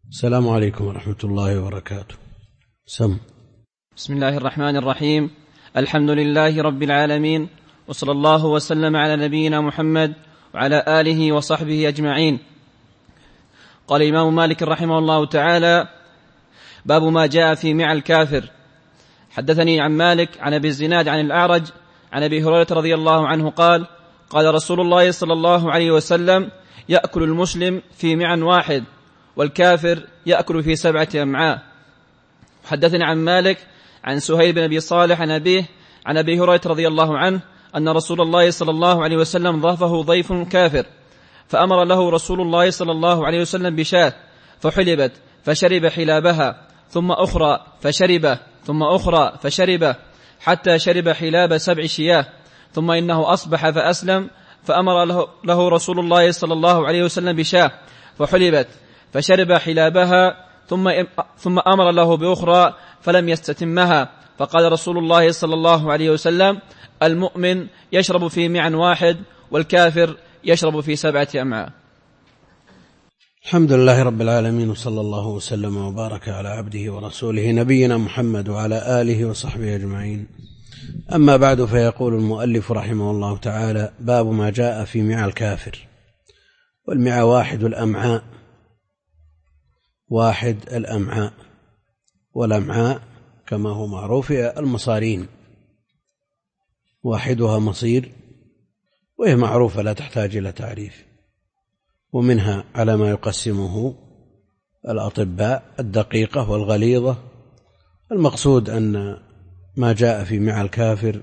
السلام عليكم ورحمة الله وبركاته. بسم الله الرحمن الرحيم. الحمد لله رب العالمين، وصلى الله وسلم على نبينا محمد وعلى آله وصحبه أجمعين. قال الإمام مالك رحمه الله تعالى: باب ما جاء في مع الكافر. حدثني عن مالك عن أبي الزناد عن الأعرج عن أبي هريرة رضي الله عنه قال: قال رسول الله صلى الله عليه وسلم: يأكل المسلم في مع واحد، والكافر يأكل في 7 أمعاء. حدثني عن مالك عن سهيل بن أبي صالح عن أبيه عن أبي هريرة رضي الله عنه أن رسول الله صلى الله عليه وسلم ضافه ضيف كافر، فأمر له رسول الله صلى الله عليه وسلم بشاة فحلبت فشرب حلابها، ثم أخرى فشرب، ثم أخرى فشرب، حتى شرب حلاب 7 شياه، ثم إنه أصبح فأسلم، فأمر له رسول الله صلى الله عليه وسلم بشاة فحلبت فشرب حلابها، ثم أمر له بأخرى فلم يستتمها، فقال رسول الله صلى الله عليه وسلم: المؤمن يشرب في مع واحد، والكافر يشرب في 7 أمعاء. الحمد لله رب العالمين، وصلى الله وسلم وبارك على عبده ورسوله نبينا محمد وعلى آله وصحبه أجمعين. أما بعد، فيقول المؤلف رحمه الله تعالى: باب ما جاء في مع الكافر. والمع واحد الأمعاء، واحد الأمعاء، والأمعاء كما هو معروف هي المصارين، واحدها مصير، وهي معروفة لا تحتاج إلى تعريف. ومنها على ما يقسمه الأطباء الدقيقة والغليظة. المقصود أن ما جاء في مع الكافر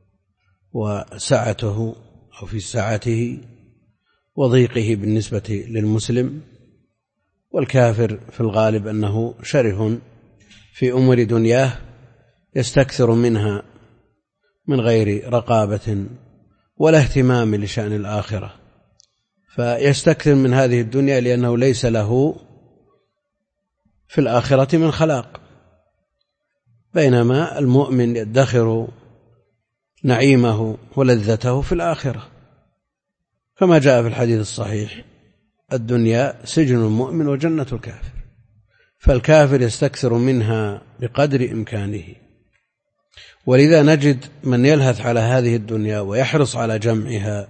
وسعته أو في سعته وضيقه بالنسبة للمسلم. والكافر في الغالب أنه شره في أمور دنياه، يستكثر منها من غير رقابة ولا اهتمام لشأن الآخرة، فيستكثر من هذه الدنيا لأنه ليس له في الآخرة من خلاق، بينما المؤمن يدخر نعيمه ولذته في الآخرة، كما جاء في الحديث الصحيح: الدنيا سجن المؤمن وجنة الكافر. فالكافر يستكثر منها بقدر إمكانه، ولذا نجد من يلهث على هذه الدنيا ويحرص على جمعها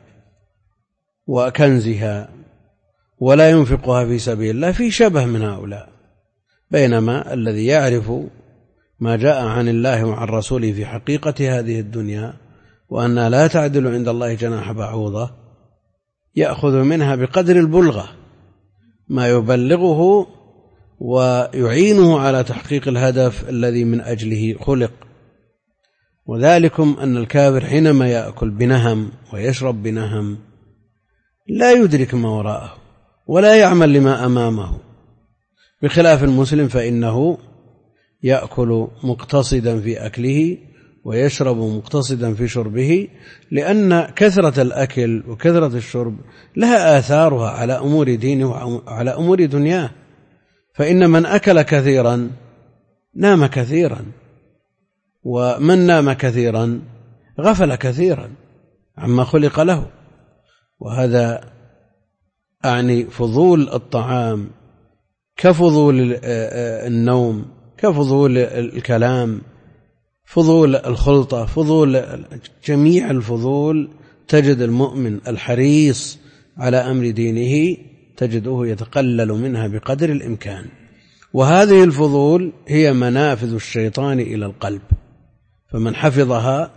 وكنزها ولا ينفقها في سبيل الله في شبه من هؤلاء، بينما الذي يعرف ما جاء عن الله وعن رسوله في حقيقة هذه الدنيا وأنها لا تعدل عند الله جناح بعوضة، يأخذ منها بقدر البلغة ما يبلغه ويعينه على تحقيق الهدف الذي من أجله خلق. وذلكم أن الكافر حينما يأكل بنهم ويشرب بنهم لا يدرك ما وراءه ولا يعمل لما أمامه، بخلاف المسلم فإنه يأكل مقتصدا في أكله ويشرب مقتصدا في شربه، لأن كثرة الأكل وكثرة الشرب لها آثارها على أمور دينه وعلى أمور دنياه. فإن من أكل كثيرا نام كثيرا، ومن نام كثيرا غفل كثيرا عما خلق له. وهذا أعني فضول الطعام كفضول النوم، كفضول الكلام، فضول الخلطة، فضول جميع الفضول. تجد المؤمن الحريص على أمر دينه تجده يتقلل منها بقدر الإمكان. وهذه الفضول هي منافذ الشيطان إلى القلب، فمن حفظها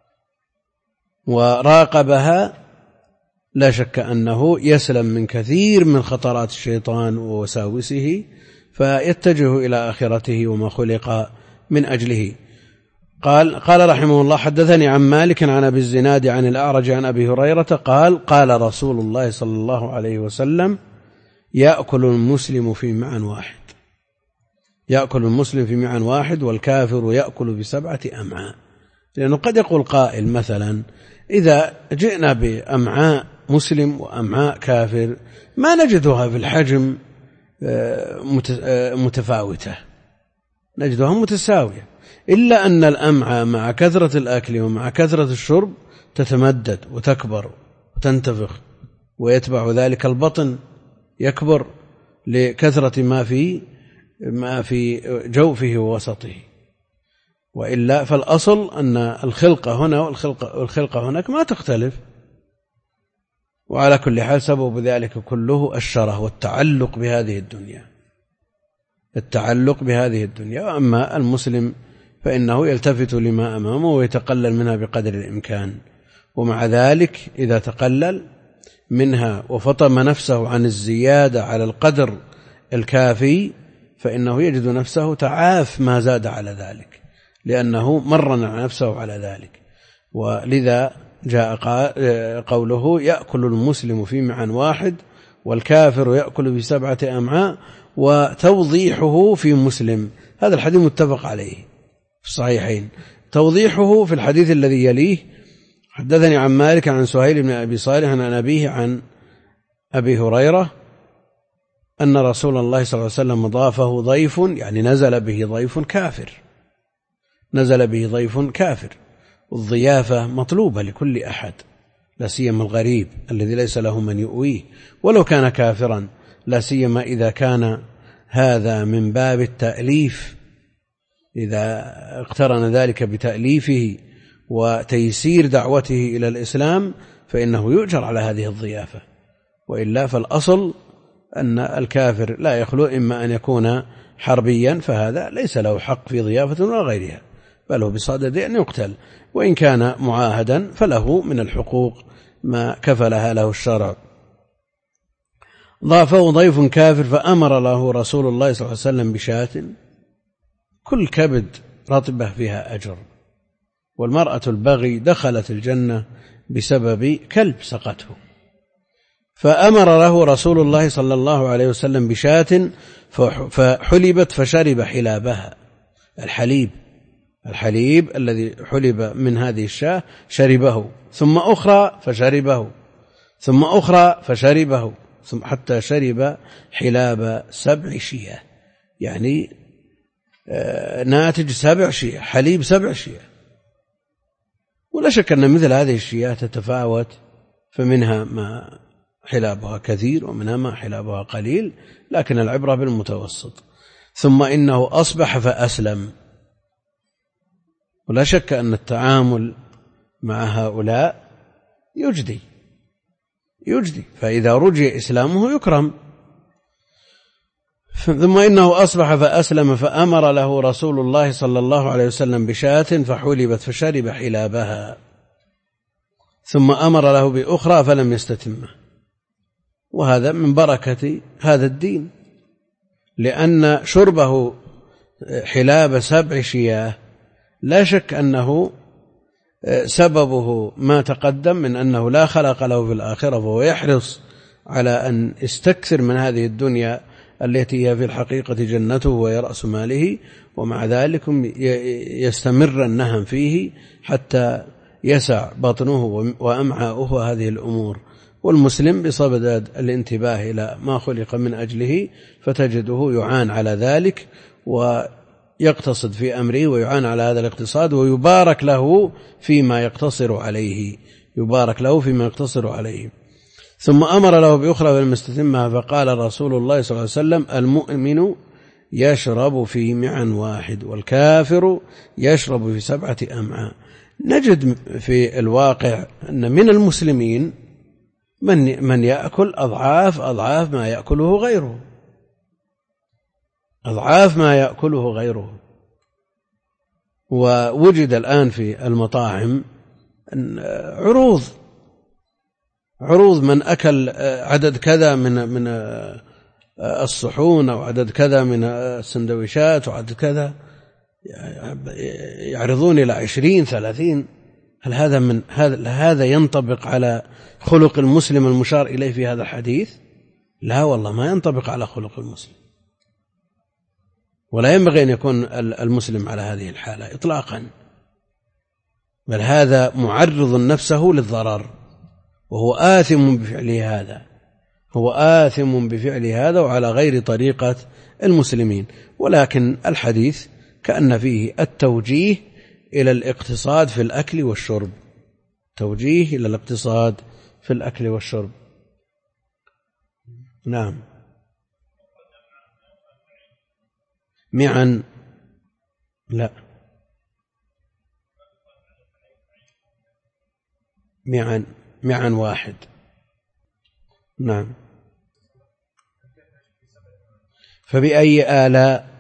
وراقبها لا شك أنه يسلم من كثير من خطرات الشيطان ووساوسه، فيتجه إلى آخرته وما خلق من أجله. قال رحمه الله: حدثني عن مالك عن أبي الزناد عن الأعرج عن أبي هريرة قال: قال رسول الله صلى الله عليه وسلم: يأكل المسلم في مع واحد. يأكل المسلم في مع واحد، والكافر يأكل ب7 أمعاء. لأنه قد يقول قائل مثلا: إذا جئنا بأمعاء مسلم وأمعاء كافر ما نجدها في الحجم متفاوتة، نجدها متساوية، إلا أن الأمعاء مع كثرة الأكل ومع كثرة الشرب تتمدد وتكبر وتنتفخ، ويتبع ذلك البطن يكبر لكثرة ما في جوفه ووسطه. وإلا فالأصل أن الخلقة هنا والخلقة هناك ما تختلف. وعلى كل حال سبب ذلك كله الشره والتعلق بهذه الدنيا. وأما المسلم فإنه يلتفت لما أمامه ويتقلل منها بقدر الإمكان، ومع ذلك إذا تقلل منها وفطم نفسه عن الزيادة على القدر الكافي فإنه يجد نفسه تعاف ما زاد على ذلك، لأنه مرن نفسه على ذلك. ولذا جاء قوله يأكل المسلم في معن واحد والكافر يأكل في 7 أمعاء، وتوضيحه في مسلم. هذا الحديث متفق عليه في الصحيحين. توضيحه في الحديث الذي يليه: حدثني عن مالك عن سهيل بن أبي صالح عن أبيه عن أبي هريرة أن رسول الله صلى الله عليه وسلم ضافه ضيف، يعني نزل به ضيف كافر. والضيافة مطلوبة لكل أحد، لا سيما الغريب الذي ليس له من يؤويه ولو كان كافرا، لا سيما إذا كان هذا من باب التأليف، إذا اقترن ذلك بتأليفه وتيسير دعوته إلى الإسلام فإنه يؤجر على هذه الضيافة. وإلا فالأصل أن الكافر لا يخلو إما أن يكون حربيا فهذا ليس له حق في ضيافة ولا غيرها، بل هو بصدد أن يقتل، وإن كان معاهدا فله من الحقوق ما كفلها له الشرع. ضافه ضيف كافر فأمر له رسول الله صلى الله عليه وسلم بشاة، كل كبد رطبة فيها أجر. والمرأة البغي دخلت الجنة بسبب كلب سقته، فأمر له رسول الله صلى الله عليه وسلم بشاة فحلبت فشرب حلابها، الحليب الذي حلب من هذه الشاة شربه، ثم أخرى فشربه، ثم أخرى فشربه، ثم حتى شرب حلاب 7 شياه، يعني ناتج 7 شياه، حليب 7 شياه. ولا شك أن مثل هذه الشياه تتفاوت، فمنها ما حلابها كثير ومنها ما حلابها قليل، لكن العبرة بالمتوسط. ثم إنه أصبح فأسلم. ولا شك أن التعامل مع هؤلاء يجدي، فإذا رجي إسلامه يكرم. ثم إنه أصبح فأسلم فأمر له رسول الله صلى الله عليه وسلم بشاة فحلبت فشرب حلابها، ثم أمر له بأخرى فلم يستتمه. وهذا من بركة هذا الدين، لأن شربه حلاب 7 شياه لا شك أنه سببه ما تقدم من أنه لا خلق له في الآخرة، فهو يحرص على أن يستكثر من هذه الدنيا التي هي في الحقيقة جنته وهي رأس ماله، ومع ذلك يستمر النهم فيه حتى يسع بطنه وأمعاؤه هذه الأمور. والمسلم بصدد الانتباه إلى ما خلق من أجله فتجده يعان على ذلك ويقتصد في أمره ويعان على هذا الاقتصاد، ويبارك له فيما يقتصر عليه. ثم أمر له بأخرى فلم يستتمها، فقال رسول الله صلى الله عليه وسلم: المؤمن يشرب في معن واحد والكافر يشرب في 7 أمعاء. نجد في الواقع أن من المسلمين من يأكل أضعاف ما يأكله غيره، ووجد الآن في المطاعم عروض من أكل عدد كذا من الصحون أو عدد كذا من السندويشات وعدد كذا، يعرضون إلى 20-30. هل هذا ينطبق على خلق المسلم المشار إليه في هذا الحديث؟ لا والله، ما ينطبق على خلق المسلم، ولا ينبغي أن يكون المسلم على هذه الحالة إطلاقا، بل هذا معرض نفسه للضرر، وهو آثم بفعله هذا وعلى غير طريقة المسلمين. ولكن الحديث كأن فيه التوجيه إلى الاقتصاد في الأكل والشرب. نعم. معا لا، معا واحد. نعم. فبأي آلاء؟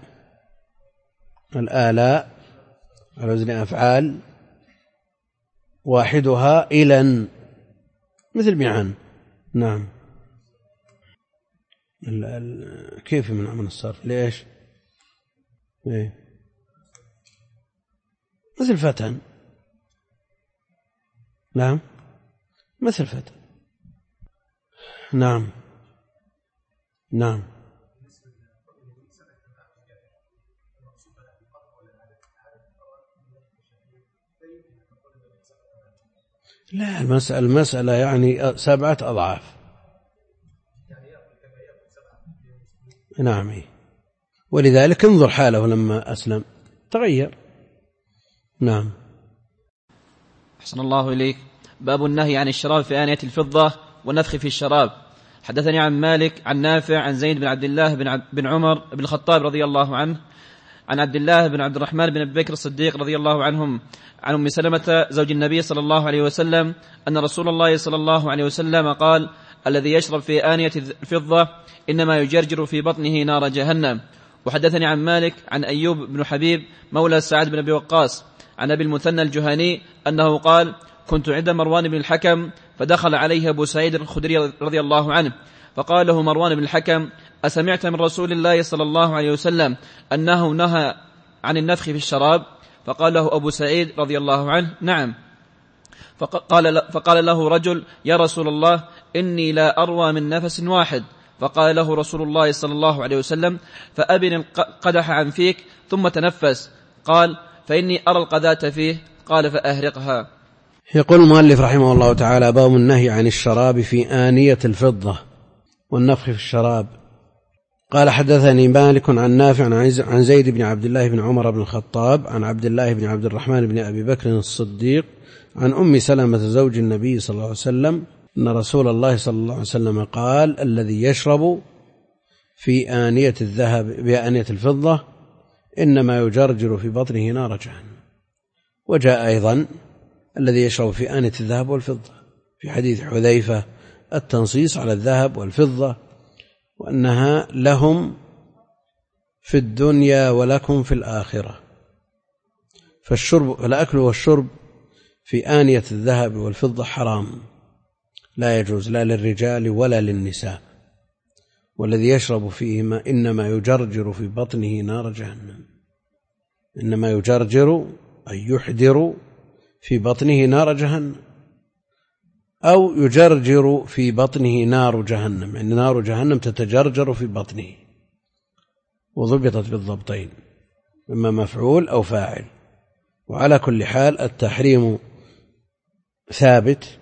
الآلاء على وزن أفعال واحدها إلى مثل معا. نعم. كيف من عمل الصرف؟ ليش؟ إيه؟ مثل فتن. نعم مثل فتن. نعم. نعم. لا، المسألة يعني 7 أضعاف. نعم. ولذلك انظر حاله لما أسلم تغير. نعم. أحسن الله إليك. باب النهي عن الشراب في آنية الفضة والنفخ في الشراب. حدثني عن مالك عن نافع عن زيد بن عبد الله بن عمر بن الخطاب رضي الله عنه عن عبد الله بن عبد الرحمن بن أبي بكر الصديق رضي الله عنهم عن أم سلمة زوج النبي صلى الله عليه وسلم أن رسول الله صلى الله عليه وسلم قال: الذي يشرب في آنية الفضة إنما يجرجر في بطنه نار جهنم. وحدثني عن مالك عن أيوب بن حبيب مولى سعد بن أبي وقاص عن أبي المثنى الجهني أنه قال: كنت عند مروان بن الحكم فدخل عليه أبو سعيد الخدري رضي الله عنه فقال له مروان بن الحكم: أسمعت من رسول الله صلى الله عليه وسلم أنه نهى عن النفخ في الشراب؟ فقال له أبو سعيد رضي الله عنه: نعم. فقال له رجل: يا رسول الله، إني لا أروى من نفس واحد. فقال له رسول الله صلى الله عليه وسلم: فأبن القدح عن فيك ثم تنفس. قال: فإني أرى القذاة فيه. قال: فأهرقها. يقول المؤلف رحمه الله تعالى: باب النهي عن الشراب في آنية الفضة والنفخ في الشراب. قال: حدثني مالك عن نافع عن زيد بن عبد الله بن عمر بن الخطاب عن عبد الله بن عبد الرحمن بن أبي بكر الصديق عن أم سلمة زوج النبي صلى الله عليه وسلم أن رسول الله صلى الله عليه وسلم قال: الذي يشرب في آنية الذهب بآنية الفضة إنما يجرجر في بطنه نار جهنم. وجاء أيضا الذي يشرب في آنية الذهب والفضة في حديث حذيفة التنصيص على الذهب والفضة وأنها لهم في الدنيا ولكم في الآخرة. فالأكل والشرب في آنية الذهب والفضة حرام، لا يجوز لا للرجال ولا للنساء. والذي يشرب فيهما إنما يجرجر في بطنه نار جهنم. إنما يجرجر أي يحضر في بطنه نار جهنم، أو يجرجر في بطنه نار جهنم، يعني نار جهنم تتجرجر في بطنه، وضبطت بالضبطين إما مفعول أو فاعل. وعلى كل حال التحريم ثابت،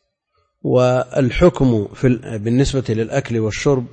والحكم بالنسبة للأكل والشرب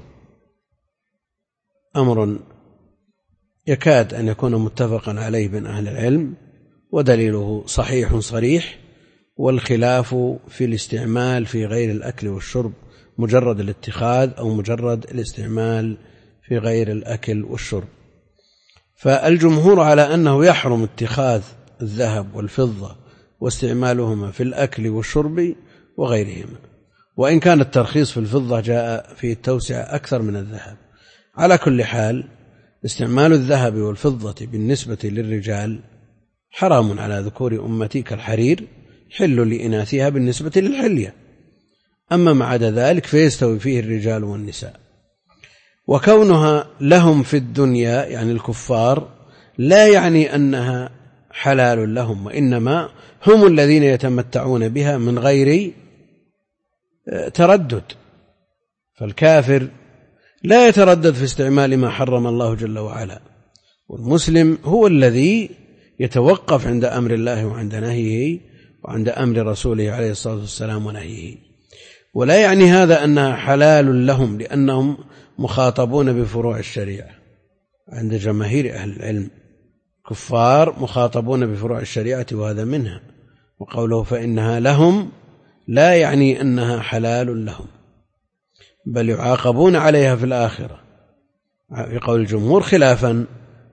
أمر يكاد أن يكون متفقا عليه بين أهل العلم، ودليله صحيح صريح. والخلاف في الاستعمال في غير الأكل والشرب، مجرد الاتخاذ أو مجرد الاستعمال في غير الأكل والشرب. فالجمهور على أنه يحرم اتخاذ الذهب والفضة واستعمالهما في الأكل والشرب وغيرهما، وإن كان الترخيص في الفضة جاء في التوسعة أكثر من الذهب. على كل حال استعمال الذهب والفضة بالنسبة للرجال حرام على ذكور أمتي كالحرير، حل لإناثها بالنسبة للحلية. أما ما عدا ذلك فيستوي فيه الرجال والنساء. وكونها لهم في الدنيا يعني الكفار لا يعني أنها حلال لهم، وإنما هم الذين يتمتعون بها من غير تردد. فالكافر لا يتردد في استعمال ما حرم الله جل وعلا، والمسلم هو الذي يتوقف عند أمر الله وعند نهيه وعند أمر رسوله عليه الصلاة والسلام ونهيه. ولا يعني هذا أنها حلال لهم لأنهم مخاطبون بفروع الشريعة. عند جماهير أهل العلم كفار مخاطبون بفروع الشريعة وهذا منها. وقوله فإنها لهم لا يعني أنها حلال لهم، بل يعاقبون عليها في الآخرة في قول الجمهور، خلافا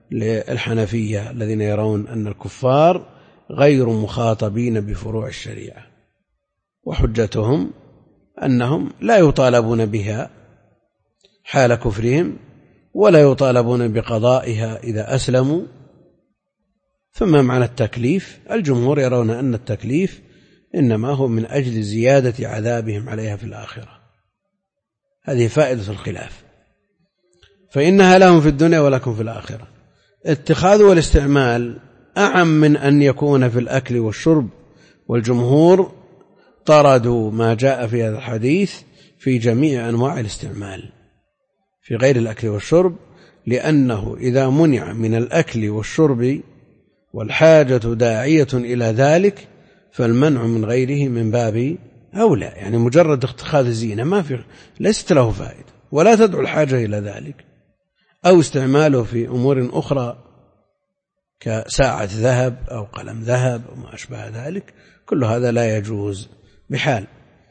للحنفية الذين يرون أن الكفار غير مخاطبين بفروع الشريعة، وحجتهم أنهم لا يطالبون بها حال كفرهم ولا يطالبون بقضائها إذا أسلموا. فما معنى التكليف؟ الجمهور يرون أن التكليف إنما هو من أجل زيادة عذابهم عليها في الآخرة. هذه فائدة الخلاف، فإنها لهم في الدنيا ولكم في الآخرة. اتخاذ والاستعمال أعم من أن يكون في الأكل والشرب، والجمهور طردوا ما جاء في هذا الحديث في جميع أنواع الاستعمال في غير الأكل والشرب، لأنه إذا منع من الأكل والشرب والحاجة داعية إلى ذلك فالمنع من غيره من باب أولى. يعني مجرد اتخاذ الزينة ليست له فائدة ولا تدعو الحاجة إلى ذلك، أو استعماله في أمور أخرى كساعة ذهب أو قلم ذهب أو ما أشبه ذلك، كل هذا لا يجوز بحال.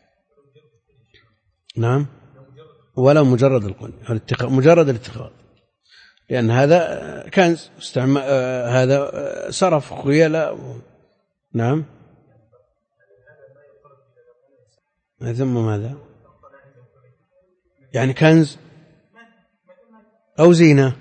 نعم، ولا مجرد القني، مجرد الاتخاذ، لأن هذا كنز، هذا صرف خيلاء. نعم، ثم ماذا؟ يعني كنز أو زينة،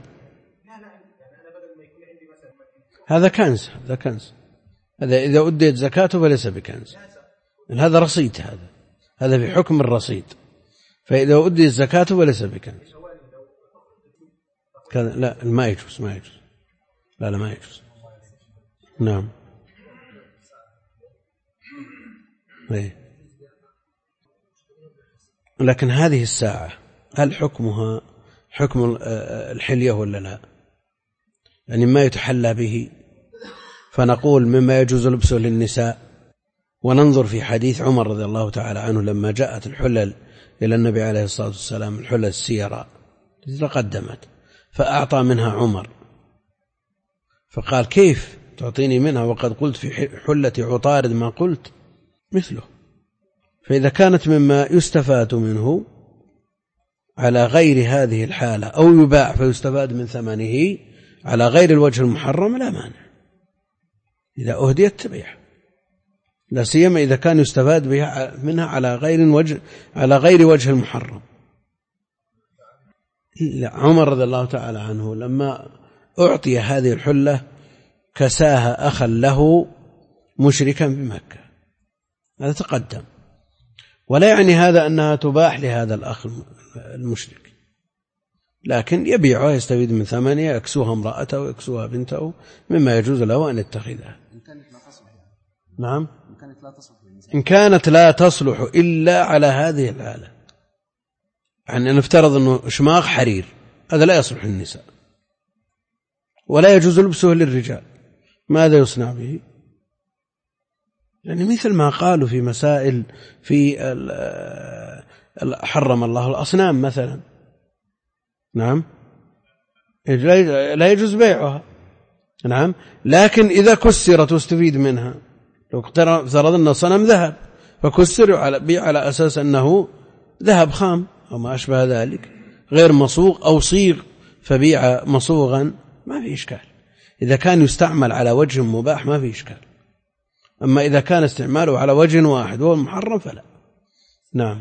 هذا كنز، هذا كنز، هذا إذا أديت زكاته فليس بكنز، هذا رصيد، هذا في حكم الرصيد، فإذا أديت زكاته فليس بكنز. لا ما يجوز، ما يجوز، لا ما يجوز. نعم، لكن هذه الساعة هل حكمها حكم الحلية ولا لا؟ يعني ما يتحلى به، فنقول مما يجوز لبسه للنساء، وننظر في حديث عمر رضي الله تعالى عنه لما جاءت الحلل إلى النبي عليه الصلاة والسلام، الحلل السيراء التي تقدمت، فأعطى منها عمر، فقال كيف تعطيني منها وقد قلت في حلة عطارد ما قلت مثله. فإذا كانت مما يستفاد منه على غير هذه الحالة أو يباع فيستفاد من ثمنه على غير الوجه المحرم لا مانع، إذا أهديت تبيع، لا سيما إذا كان يستفاد منها على غير وجه المحرم. عمر رضي الله تعالى عنه لما أعطي هذه الحلة كساها أخا له مشركا بمكة، هذا تقدم، ولا يعني هذا أنها تباح لهذا الأخ المشرك، لكن يبيعها يستفيد من ثمنها، يكسوها امرأته ويكسوها بنته، مما يجوز له أن يتخذها. نعم، إن كانت لا تصلح إلا على هذه الحالة، يعني نفترض أنه شماغ حرير، هذا لا يصلح للنساء ولا يجوز لبسه للرجال، ماذا يصنع به؟ يعني مثل ما قالوا في مسائل في حرم الله الأصنام مثلا، نعم لا يجوز بيعها، نعم، لكن إذا كسرت واستفيد منها، لو افترضنا صنم ذهب فكسر بيع على أساس أنه ذهب خام أو ما أشبه ذلك غير مصوغ، أو صيغ فبيع مصوغا، ما في إشكال. إذا كان يستعمل على وجه مباح ما في إشكال، أما إذا كان استعماله على وجه واحد وهو محرم فلا. نعم،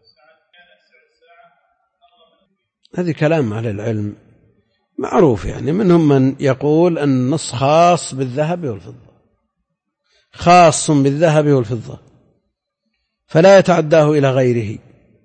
هذه كلام أهل العلم معروف، يعني منهم من يقول أن النص خاص بالذهب والفضة، خاص بالذهب والفضة فلا يتعداه إلى غيره،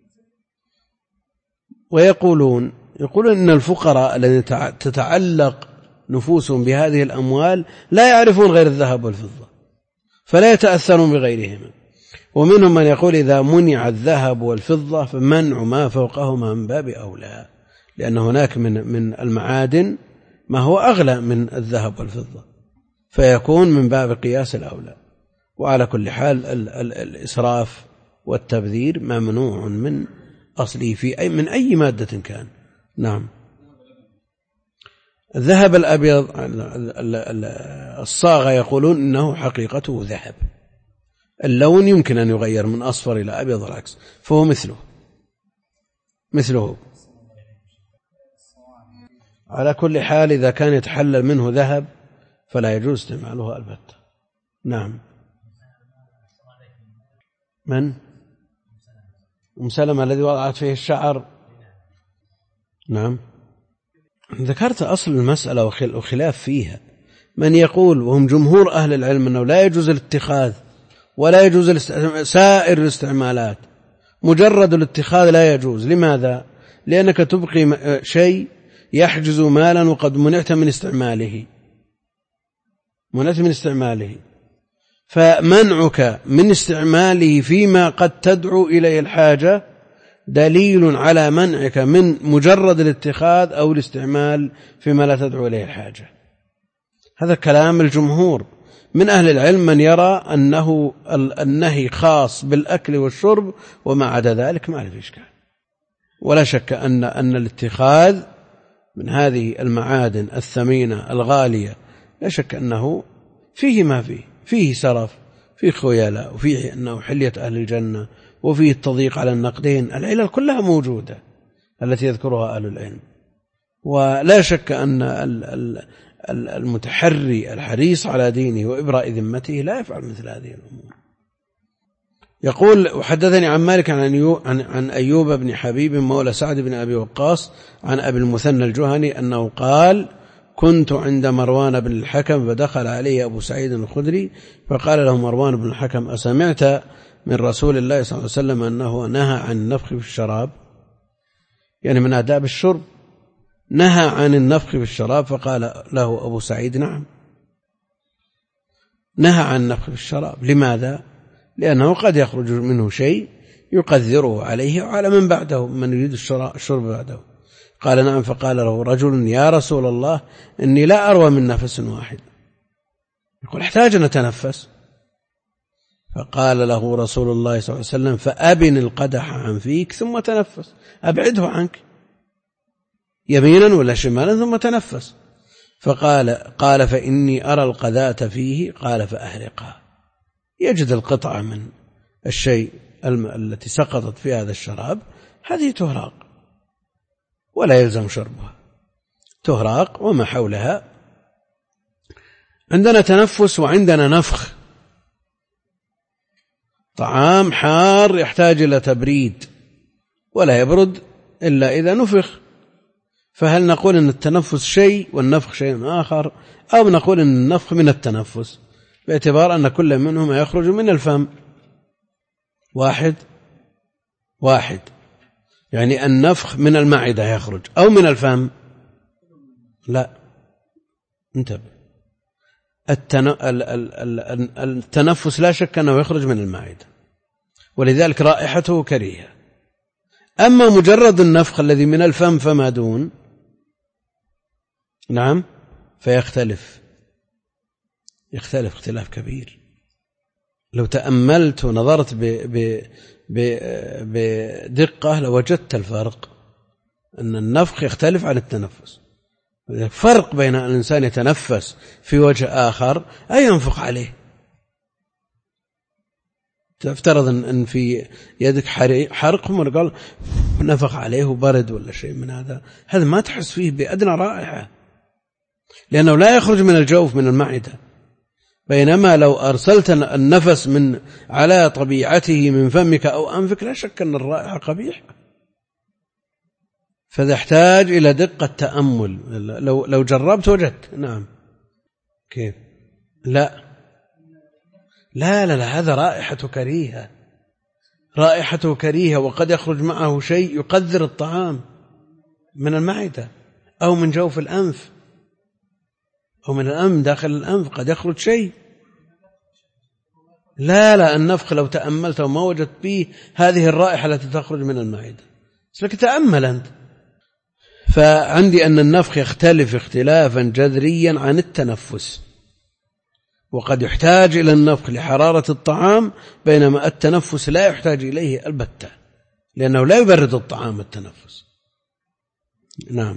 ويقولون إن الفقراء الذين تتعلق نفوسهم بهذه الأموال لا يعرفون غير الذهب والفضة فلا يتأثرون بغيرهما. ومنهم من يقول إذا منع الذهب والفضة فمنع ما فوقهما من باب أولى، لأن هناك من المعادن ما هو أغلى من الذهب والفضة، فيكون من باب قياس الأولى. وعلى كل حال الإسراف والتبذير ممنوع من أصله من أي مادة كان. نعم، الذهب الأبيض الصاغة يقولون إنه حقيقته ذهب، اللون يمكن أن يغير من أصفر إلى أبيض والعكس، فهو مثله. على كل حال إذا كان يتحلل منه ذهب فلا يجوز استعماله البتة. نعم. من؟ أم سلمة الذي وضعت فيه الشعر. نعم. ذكرت أصل المسألة وخلاف فيها. من يقول وهم جمهور أهل العلم أنه لا يجوز الاتخاذ ولا يجوز سائر الاستعمالات، مجرد الاتخاذ لا يجوز. لماذا؟ لأنك تبقي شيء يحجز مالا وقد منعت من استعماله، فمنعك من استعماله فيما قد تدعو إليه الحاجة دليل على منعك من مجرد الاتخاذ أو الاستعمال فيما لا تدعو إليه الحاجة. هذا كلام الجمهور من أهل العلم، من يرى أنه النهي خاص بالأكل والشرب وما عدا ذلك ما له إشكال. ولا شك أن الاتخاذ من هذه المعادن الثمينة الغالية لا شك أنه فيه ما فيه سرف، فيه خيلاء، وفيه أنه حلية أهل الجنة، وفيه التضييق على النقدين. العلل كلها موجودة التي يذكرها أهل العلم. ولا شك أن المتحري الحريص على دينه وإبراء ذمته لا يفعل مثل هذه الأمور. يقول: وحدثني عن مالك عن أيوب بن حبيب مولى سعد بن أبي وقاص عن أبي المثنى الجهني أنه قال: كنت عند مروان بن الحكم فدخل عليه أبو سعيد الخدري فقال له مروان بن الحكم: أسمعت من رسول الله صلى الله عليه وسلم أنه نهى عن النفخ في الشراب؟ يعني من آداب الشرب نهى عن النفخ في الشراب. فقال له أبو سعيد: نعم، نهى عن النفخ في الشراب. لماذا؟ لأنه قد يخرج منه شيء يقذره عليه وعلى من بعده، من يريد الشرب بعده. قال: نعم. فقال له رجل: يا رسول الله، إني لا أروى من نفس واحد. يقول: احتاج أن أتنفس. فقال له رسول الله صلى الله عليه وسلم: فأبن القدح عن فيك ثم تنفس، أبعده عنك يمينا ولا شمالا ثم تنفس. قال: فإني أرى القذاة فيه. قال: فأهرقها. يجد القطعة من الشيء التي سقطت في هذا الشراب، هذه تهراق ولا يلزم شربها، تهراق وما حولها. عندنا تنفس وعندنا نفخ. طعام حار يحتاج إلى تبريد ولا يبرد إلا إذا نفخ، فهل نقول أن التنفس شيء والنفخ شيء آخر، أو نقول أن النفخ من التنفس باعتبار أن كل منهما يخرج من الفم واحد، يعني النفخ من المعدة يخرج أو من الفم؟ لا، انتبه، التنفس لا شك أنه يخرج من المعدة، ولذلك رائحته كريهة. أما مجرد النفخ الذي من الفم فما دون، نعم، فيختلف اختلاف كبير. لو تأملت ونظرت بدقة لوجدت الفرق، أن النفخ يختلف عن التنفس. فرق بين أن الإنسان يتنفس في وجه آخر أي ينفخ عليه. تفترض أن في يدك حرق وقال نفخ عليه وبرد ولا شيء من هذا ما تحس فيه بأدنى رائحة، لأنه لا يخرج من الجوف من المعدة. بينما لو أرسلت النفس من على طبيعته من فمك أو أنفك لا شك أن الرائحة قبيحة. فذا يحتاج إلى دقة تأمل. لو جربت وجدت. نعم. كيف؟ لا هذا رائحته كريهة وقد يخرج معه شيء يقذر الطعام من المعدة أو من جوف الأنف أو من الأنف داخل الأنف قد يخرج شيء. لا النفخ لو تأملت وما وجدت به هذه الرائحة التي تخرج من المعدة، لكن تأمل أنت. فعندي أن النفخ يختلف اختلافا جذريا عن التنفس، وقد يحتاج إلى النفخ لحرارة الطعام، بينما التنفس لا يحتاج إليه البتة، لأنه لا يبرد الطعام التنفس. نعم.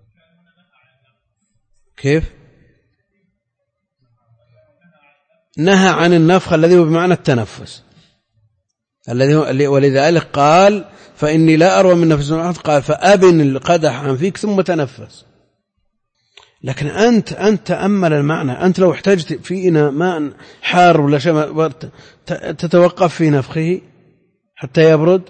كيف؟ نهى عن النفخ الذي هو بمعنى التنفس، ولذلك قال: فإني لا أروى من نفس واحد. قال: فأبن القدح عن فيك ثم تنفس. لكن أنت تأمل المعنى. أنت لو احتجت في إناء ماء حار ولا شيء تتوقف في نفخه حتى يبرد؟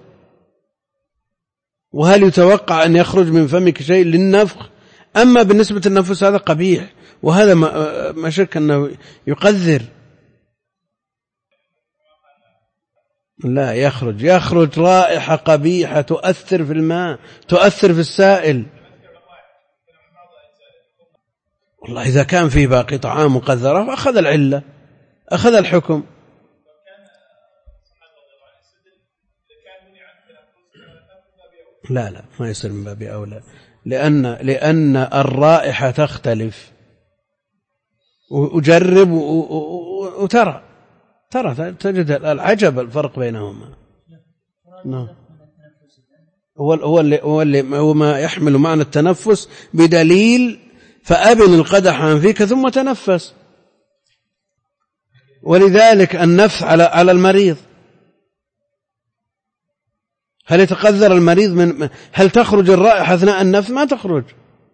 وهل يتوقع أن يخرج من فمك شيء للنفخ؟ أما بالنسبة للنفس هذا قبيح، وهذا ما شك أنه يقذر. لا، يخرج رائحة قبيحة تؤثر في الماء، تؤثر في السائل. والله إذا كان فيه باقي طعام مقذرة فأخذ العلة، أخذ الحكم. لا ما يصير من باب أولى، لأن الرائحة تختلف. وجرب وترى تجد العجب الفرق بينهما. هو ما يحمل معنى التنفس بدليل فأبن القدح عن فيك ثم تنفس. ولذلك النفث على المريض. هل يتقذر المريض هل تخرج الرائحة أثناء النفث؟ ما تخرج.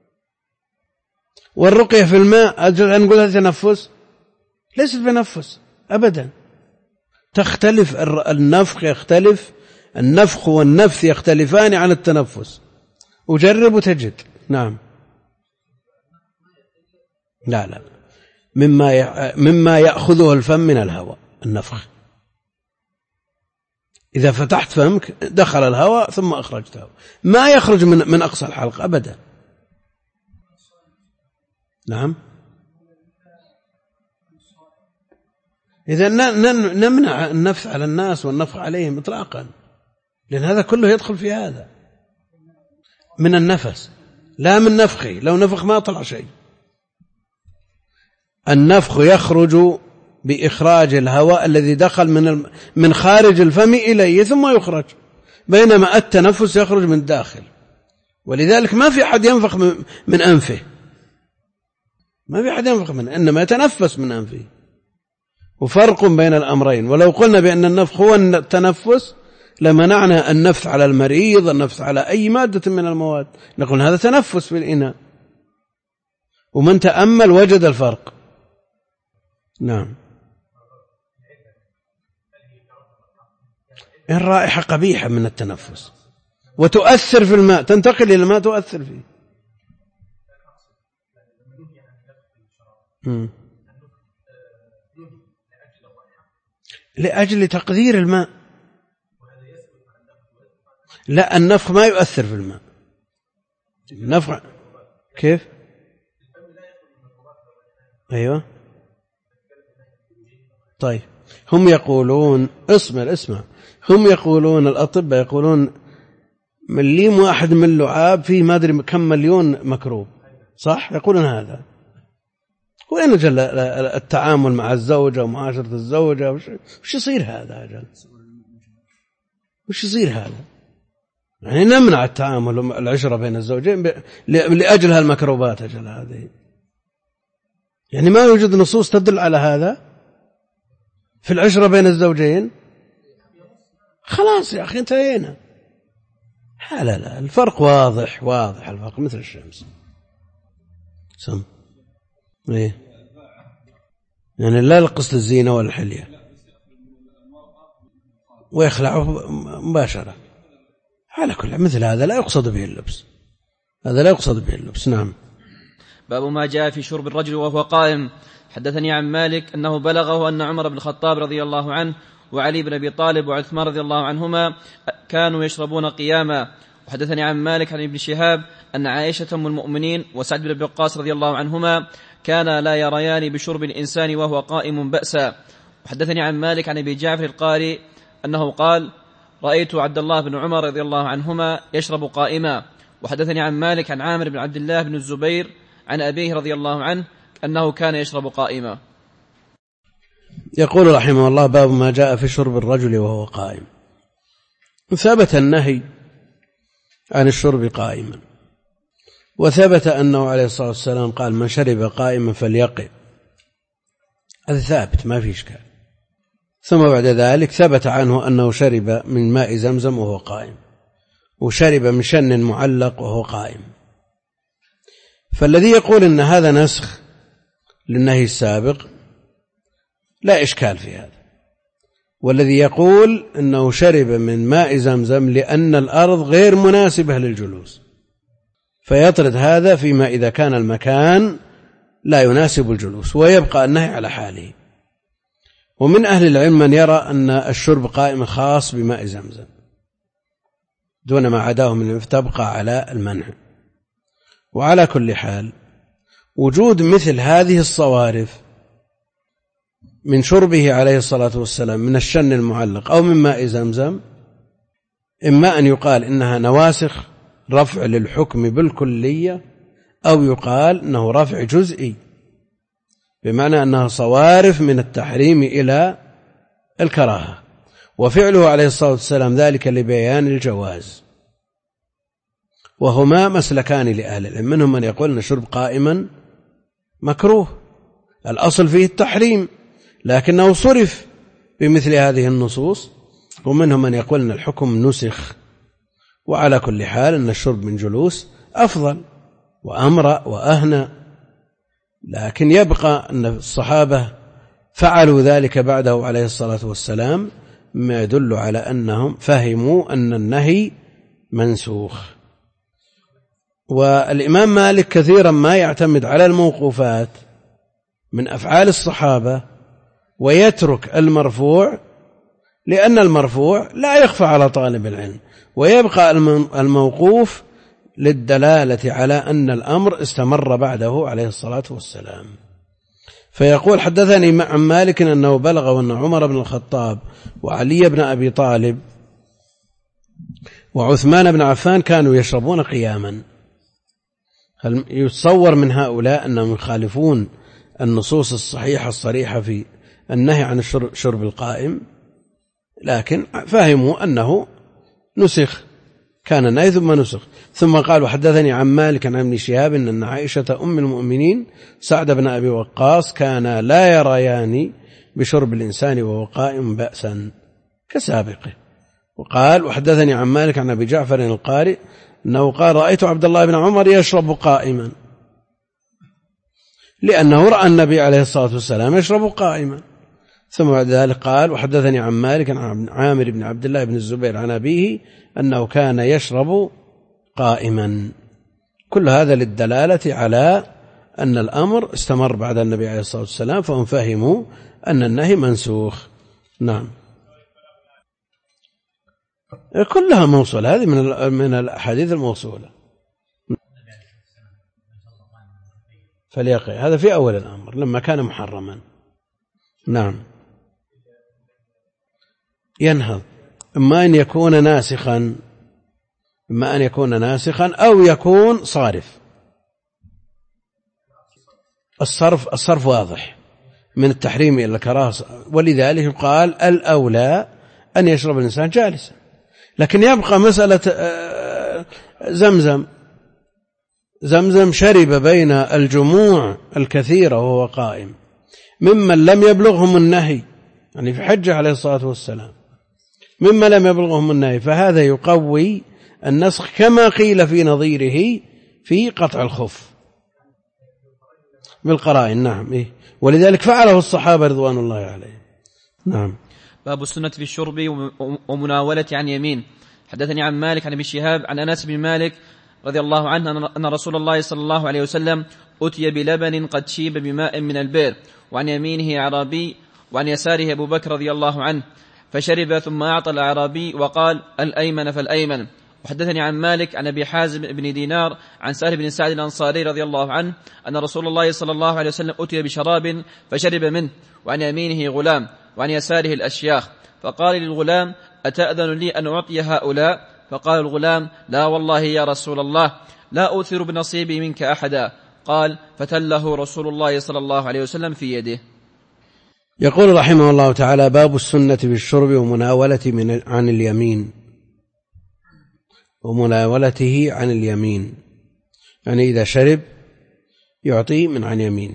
والرقية في الماء نقول هذا تنفس؟ ليست بنفس أبدا. تختلف النفخ، يختلف النفخ والنفث يختلفان عن التنفس. وجرب وتجد. نعم. لا مما يأخذه الفم من الهواء النفخ. إذا فتحت فمك دخل الهواء ثم أخرجته، ما يخرج من أقصى الحلق أبدا. نعم. إذا نمنع النفث على الناس والنفخ عليهم إطلاقا، لأن هذا كله يدخل في هذا من النفس، لا من نفخه. لو نفخ ما طلع شيء. النفخ يخرج بإخراج الهواء الذي دخل من خارج الفم إليه ثم يخرج، بينما التنفس يخرج من الداخل. ولذلك ما في أحد ينفخ من أنفه، ما في أحد ينفخ منه، إنما يتنفس من أنفه. وفرق بين الأمرين. ولو قلنا بأن النفخ هو التنفس لمنعنا النفث على المريض، النفث على أي مادة من المواد، نقول هذا تنفس في الإناء. ومن تأمل وجد الفرق. نعم. الرائحة قبيحة من التنفس وتؤثر في الماء، تنتقل إلى الماء تؤثر فيه. لأجل تقدير الماء. لا، النفخ ما يؤثر في الماء. النفخ كيف؟ أيوة. طيب، هم يقولون اسمع هم يقولون الأطباء يقولون مليم واحد من اللعاب فيه ما أدري كم مليون مكروب، صح؟ يقولون هذا. وين جل التعامل مع الزوجة ومعاشرة الزوجة؟ وش يصير هذا أجل؟ وش يصير هذا؟ يعني نمنع التعامل العشرة بين الزوجين لأجل هالمكروبات أجل هذه. يعني ما يوجد نصوص تدل على هذا في العشرة بين الزوجين. خلاص يا أخي انتهينا. لا الفرق واضح الفرق مثل الشمس. سم ايه، يعني لا القصد الزينة والحلية ويخلعه مباشرة. على كل مثل هذا لا يقصد به اللبس، هذا لا يقصد به اللبس. نعم. باب ما جاء في شرب الرجل وهو قائم. حدثني عن مالك أنه بلغه أن عمر بن الخطاب رضي الله عنه وعلي بن أبي طالب وعثمان رضي الله عنهما كانوا يشربون قياما. وحدثني عن مالك عن ابن شهاب أن عائشة أم المؤمنين وسعد بن أبي وقاص رضي الله عنهما كانا لا يريان بشرب الإنسان وهو قائم بأسا. وحدثني عن مالك عن أبي جعفر القاري أنه قال رأيت عبد الله بن عمر رضي الله عنهما يشرب قائما. وحدثني عن مالك عن عامر بن عبد الله بن الزبير عن أبيه رضي الله عنه أنه كان يشرب قائما. يقول رحمه الله باب ما جاء في شرب الرجل وهو قائم. ثبت النهي عن الشرب قائما، وثبت أنه عليه الصلاة والسلام قال من شرب قائما فليقع، هذا ثابت ما في إشكال. ثم بعد ذلك ثبت عنه أنه شرب من ماء زمزم وهو قائم، وشرب من شن معلق وهو قائم. فالذي يقول إن هذا نسخ للنهي السابق لا إشكال في هذا، والذي يقول إنه شرب من ماء زمزم لأن الأرض غير مناسبة للجلوس، فيطرد هذا فيما إذا كان المكان لا يناسب الجلوس ويبقى النهي على حاله. ومن أهل العلم من يرى أن الشرب قائم خاص بماء زمزم دون ما عداه من تبقى على المنع. وعلى كل حال وجود مثل هذه الصوارف من شربه عليه الصلاة والسلام من الشن المعلق أو من ماء زمزم إما أن يقال إنها نواسخ رفع للحكم بالكلية، أو يقال إنه رفع جزئي بمعنى أنها صوارف من التحريم إلى الكراهة، وفعله عليه الصلاة والسلام ذلك لبيان الجواز. وهما مسلكان لأهل العلم، منهم من يقول أن الشرب قائما مكروه الأصل فيه التحريم لكنه صرف بمثل هذه النصوص، ومنهم من يقول أن الحكم نسخ. وعلى كل حال أن الشرب من جلوس أفضل وأمرأ وأهنى، لكن يبقى أن الصحابة فعلوا ذلك بعده عليه الصلاة والسلام ما يدل على أنهم فهموا أن النهي منسوخ. والإمام مالك كثيرا ما يعتمد على الموقوفات من أفعال الصحابة ويترك المرفوع، لأن المرفوع لا يخفى على طالب العلم، ويبقى الموقوف للدلالة على أن الأمر استمر بعده عليه الصلاة والسلام. فيقول حدثني عن مالك أنه بلغ أن عمر بن الخطاب وعلي بن أبي طالب وعثمان بن عفان كانوا يشربون قياما. هل يتصور من هؤلاء أنهم يخالفون النصوص الصحيحة الصريحة في النهي عن شرب القائم؟ لكن فهموا أنه نسخ، كان النهي ثم نسخ. ثم قال وحدثني عن مالك عن ابن شهاب أن عائشة أم المؤمنين سعد بن أبي وقاص كان لا يريان بشرب الإنسان وهو قائم بأسا كسابقه. وقال وحدثني عن مالك عن أبي جعفر القارئ أنه قال رأيت عبد الله بن عمر يشرب قائما، لأنه رأى النبي عليه الصلاة والسلام يشرب قائما. ثم بعد ذلك قال وحدثني عن مالك عن عامر بن عبد الله بن الزبير عن أبيه أنه كان يشرب قائما. كل هذا للدلالة على أن الأمر استمر بعد النبي عليه الصلاة والسلام، فهم فهموا أن النهي منسوخ. نعم، كلها موصولة، هذه من الأحاديث الموصولة. فليقي هذا في أول الأمر لما كان محرما. نعم، ينهض إما أن يكون ناسخا أو يكون صارف. الصرف واضح من التحريم إلى الكراهة، ولذلك يقال الأولى أن يشرب الإنسان جالسا. لكن يبقى مسألة زمزم شرب بين الجموع الكثيرة وهو قائم ممن لم يبلغهم النهي، يعني في حجة عليه الصلاة والسلام مما لم يبلغهم النهي، فهذا يقوي النسخ كما قيل في نظيره في قطع الخف بالقرائن. نعم، ولذلك فعله الصحابة رضوان الله عليهم. نعم. باب السنة في الشرب ومناولة عن يمين. حدثني عن مالك عن ابي شهاب عن أنس بن مالك رضي الله عنه أن رسول الله صلى الله عليه وسلم أتي بلبن قد شيب بماء من البئر، وعن يمينه أعرابي وعن يساره أبو بكر رضي الله عنه، فشرب ثم أعطى الأعرابي وقال الأيمن فالأيمن. وحدثني عن مالك عن أبي حازم بن دينار عن سهل بن سعد الأنصاري رضي الله عنه أن رسول الله صلى الله عليه وسلم أتي بشراب فشرب منه، وعن يمينه غلام وعن يساره الأشياخ، فقال للغلام أتأذن لي أن أعطي هؤلاء؟ فقال الغلام لا والله يا رسول الله لا أؤثر بنصيبي منك أحدا. قال فتله رسول الله صلى الله عليه وسلم في يده. يقول رحمه الله تعالى باب السنة في الشرب ومناولته عن اليمين، ومناولته عن اليمين يعني إذا شرب يعطي من عن يمينه.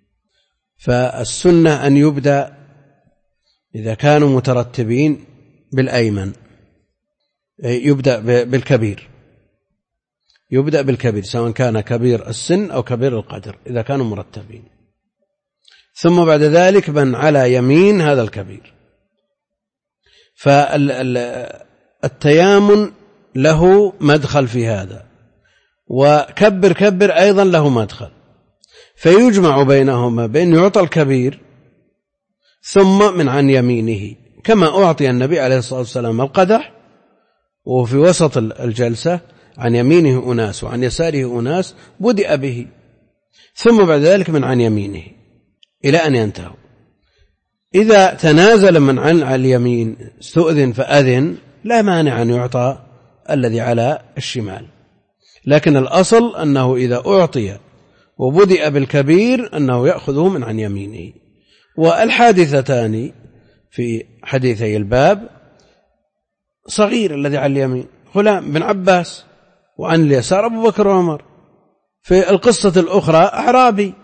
فالسنة أن يبدأ إذا كانوا مترتبين بالأيمن، يبدأ بالكبير يبدأ بالكبير سواء كان كبير السن أو كبير القدر إذا كانوا مرتبين، ثم بعد ذلك من على يمين هذا الكبير. فالتيامن له مدخل في هذا، وكبر كبر أيضا له مدخل، فيجمع بينهما بأن يعطى الكبير ثم من عن يمينه، كما أعطي النبي عليه الصلاة والسلام القدح وفي وسط الجلسة عن يمينه أناس وعن يساره أناس، بدأ به ثم بعد ذلك من عن يمينه إلى أن ينتهوا. إذا تنازل من عن اليمين استؤذن فأذن، لا مانع أن يعطى الذي على الشمال، لكن الأصل أنه إذا أعطي وبدأ بالكبير أنه يأخذه من عن يمينه. والحادثتان في حديثي الباب صغير الذي على اليمين غلام بن عباس، وعن اليسار أبو بكر وعمر. في القصة الأخرى أعرابي،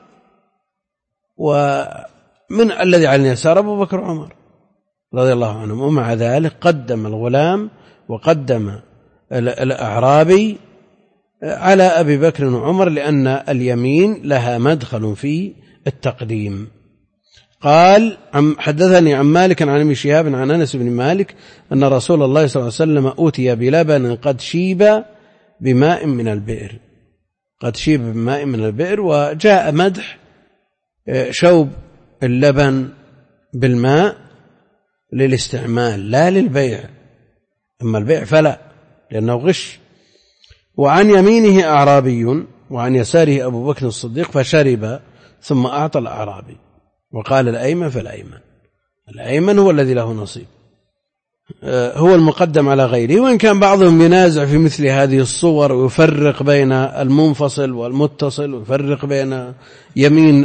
ومن الذي على اليسار أبو بكر وعمر رضي الله عنهم، ومع ذلك قدم الغلام وقدم الأعرابي على أبي بكر وعمر، لأن اليمين لها مدخل في التقديم. قال حدثني عن مالك عن ابن شهاب عن أنس بن مالك أن رسول الله صلى الله عليه وسلم أوتي بلبن قد شيب بماء من البئر، قد شيب بماء من البئر، وجاء مدح شوب اللبن بالماء للاستعمال لا للبيع، أما البيع فلا لأنه غش. وعن يمينه أعرابي وعن يساره أبو بكر الصديق فشرب ثم أعطى الأعرابي، وقال الأيمن فالأيمن، الأيمن هو الذي له نصيب، هو المقدم على غيره. وإن كان بعضهم ينازع في مثل هذه الصور ويفرق بين المنفصل والمتصل، ويفرق بين يمين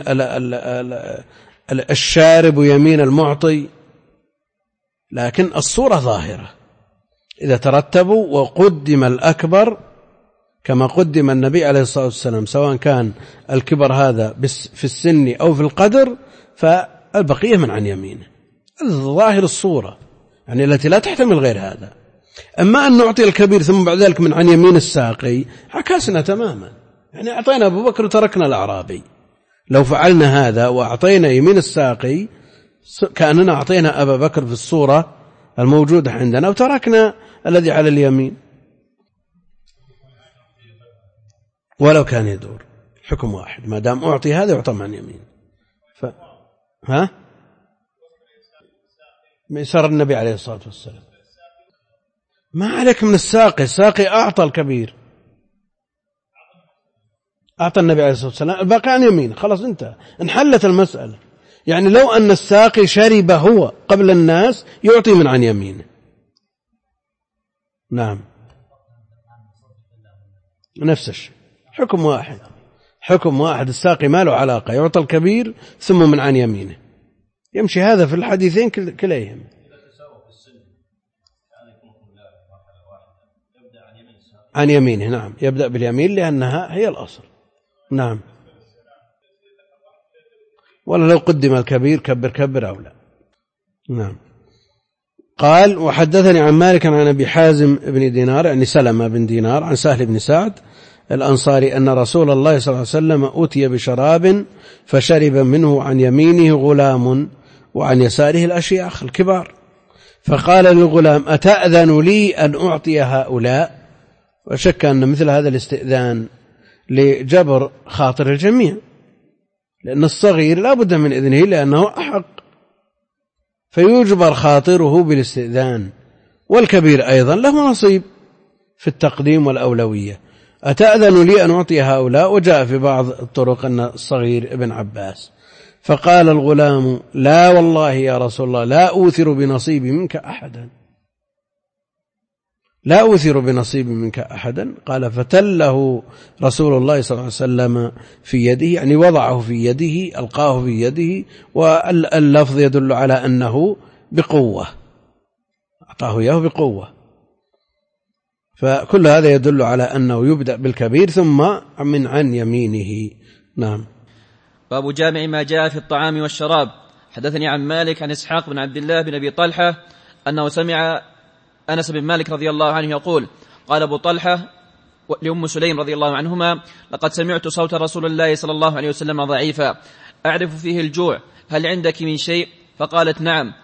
الشارب ويمين المعطي، لكن الصورة ظاهرة إذا ترتبوا وقدم الأكبر كما قدم النبي عليه الصلاة والسلام، سواء كان الكبر هذا في السن أو في القدر، فالبقية من عن يمينه. ظاهر الصورة يعني التي لا تحتمل غير هذا. أما أن نعطي الكبير ثم بعد ذلك من عن يمين الساقي، عكاسنا تماما، يعني أعطينا أبو بكر وتركنا الأعرابي. لو فعلنا هذا وأعطينا يمين الساقي كأننا أعطينا أبا بكر في الصورة الموجودة عندنا وتركنا الذي على اليمين، ولو كان يدور حكم واحد، ما دام أعطي هذا يعطى عن يمين. ميسر النبي عليه الصلاة والسلام، ما عليك من الساقي، الساقي أعطى الكبير، أعطى النبي عليه الصلاة والسلام، الباقي عن يمين، خلاص انتهى، انحلت المسألة. يعني لو أن الساقي شرب هو قبل الناس يعطي من عن يمينه. نعم نفس الشيء، حكم واحد، حكم واحد، الساقي ما له علاقة، يعطى الكبير ثم من عن يمينه، يمشي هذا في الحديثين كليهم. عن يمينه، نعم، يبدأ باليمين لأنها هي الأصل. نعم، ولا لو قدم الكبير كبر أو لا. نعم. قال وحدثني عن مالك عن أبي حازم بن دينار يعني سلمة بن دينار عن سهل بن سعد الأنصاري أن رسول الله صلى الله عليه وسلم أتي بشراب فشرب منه عن يمينه غلام وعن يساره الأشياخ الكبار، فقال للغلام أتأذن لي أن أعطي هؤلاء؟ وشك أن مثل هذا الاستئذان لجبر خاطر الجميع، لأن الصغير لا بد من إذنه لأنه أحق، فيجبر خاطره بالاستئذان، والكبير أيضا له نصيب في التقديم والأولوية. أتأذن لي أن أعطي هؤلاء؟ وجاء في بعض الطرق أن الصغير ابن عباس، فقال الغلام لا والله يا رسول الله لا أوثر بنصيبي منك أحدا، لا أوثر بنصيبي منك أحدا. قال فتله رسول الله صلى الله عليه وسلم في يده، يعني وضعه في يده، ألقاه في يده، واللفظ يدل على أنه بقوة، أعطاه إياه بقوة، فكل هذا يدل على أنه يبدأ بالكبير ثم من عن يمينه. نعم. باب جامع ما جاء في الطعام والشراب. حدثني عن مالك عن إسحاق بن عبد الله بن أبي طلحة أنه سمع أنس بن مالك رضي الله عنه يقول قال أبو طلحة لأم سليم رضي الله عنهما: لقد سمعت صوت رسول الله صلى الله عليه وسلم ضعيفا أعرف فيه الجوع، هل عندك من شيء؟ فقالت: نعم.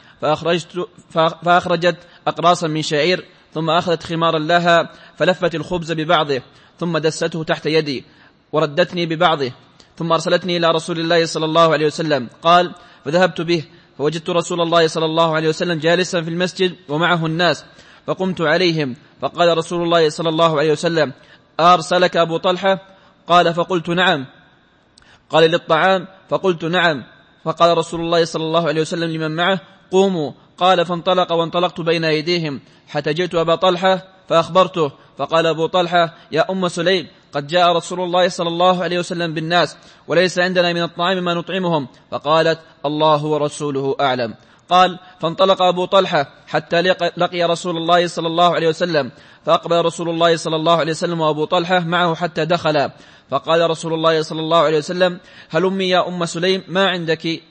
فأخرجت أقراصا من شعير، ثم أخذت خمارا لها فلفت الخبز ببعضه، ثم دسته تحت يدي وردتني ببعضه، ثم أرسلتني إلى رسول الله صلى الله عليه وسلم. قال: فذهبت به فوجدت رسول الله صلى الله عليه وسلم جالسا في المسجد ومعه الناس، فقمت عليهم، فقال رسول الله صلى الله عليه وسلم: أرسلك أبو طلحة؟ قال: فقلت: نعم. قال: للطعام؟ فقلت: نعم. فقال رسول الله صلى الله عليه وسلم لمن معه: قوموا. قال: فانطلق وانطلقت بين أيديهم حتى جئت أبا طلحة فأخبرته، فقال أبو طلحة: يا أم سليم، قد جاء رسول الله صلى الله عليه وسلم بالناس وليس عندنا من الطعام ما نطعمهم. فقالت: الله ورسوله أعلم. قال: فانطلق أبو طلحة حتى لقي رسول الله صلى الله عليه وسلم، فأقبل رسول الله صلى الله عليه وسلم وأبو طلحة معه حتى دخلا، فقال رسول الله صلى الله عليه وسلم: هلمي يا أم سليم، ما عندك؟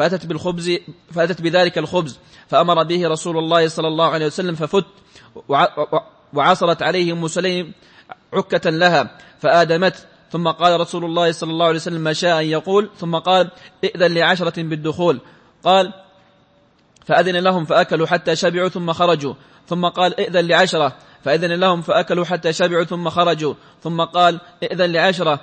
فأتت بذلك الخبز، فأمر به رسول الله صلى الله عليه وسلم، ففت وعصرت عليه أم سليم عكة لها فآدمت، ثم قال رسول الله صلى الله عليه وسلم ما شاء أن يقول، ثم قال: ائذن ل10 بالدخول. قال: فأذن لهم فأكلوا حتى شبعوا ثم خرجوا، ثم قال: ائذن ل10، فأذن لهم فأكلوا حتى شبعوا ثم خرجوا، ثم قال: ائذن ل10،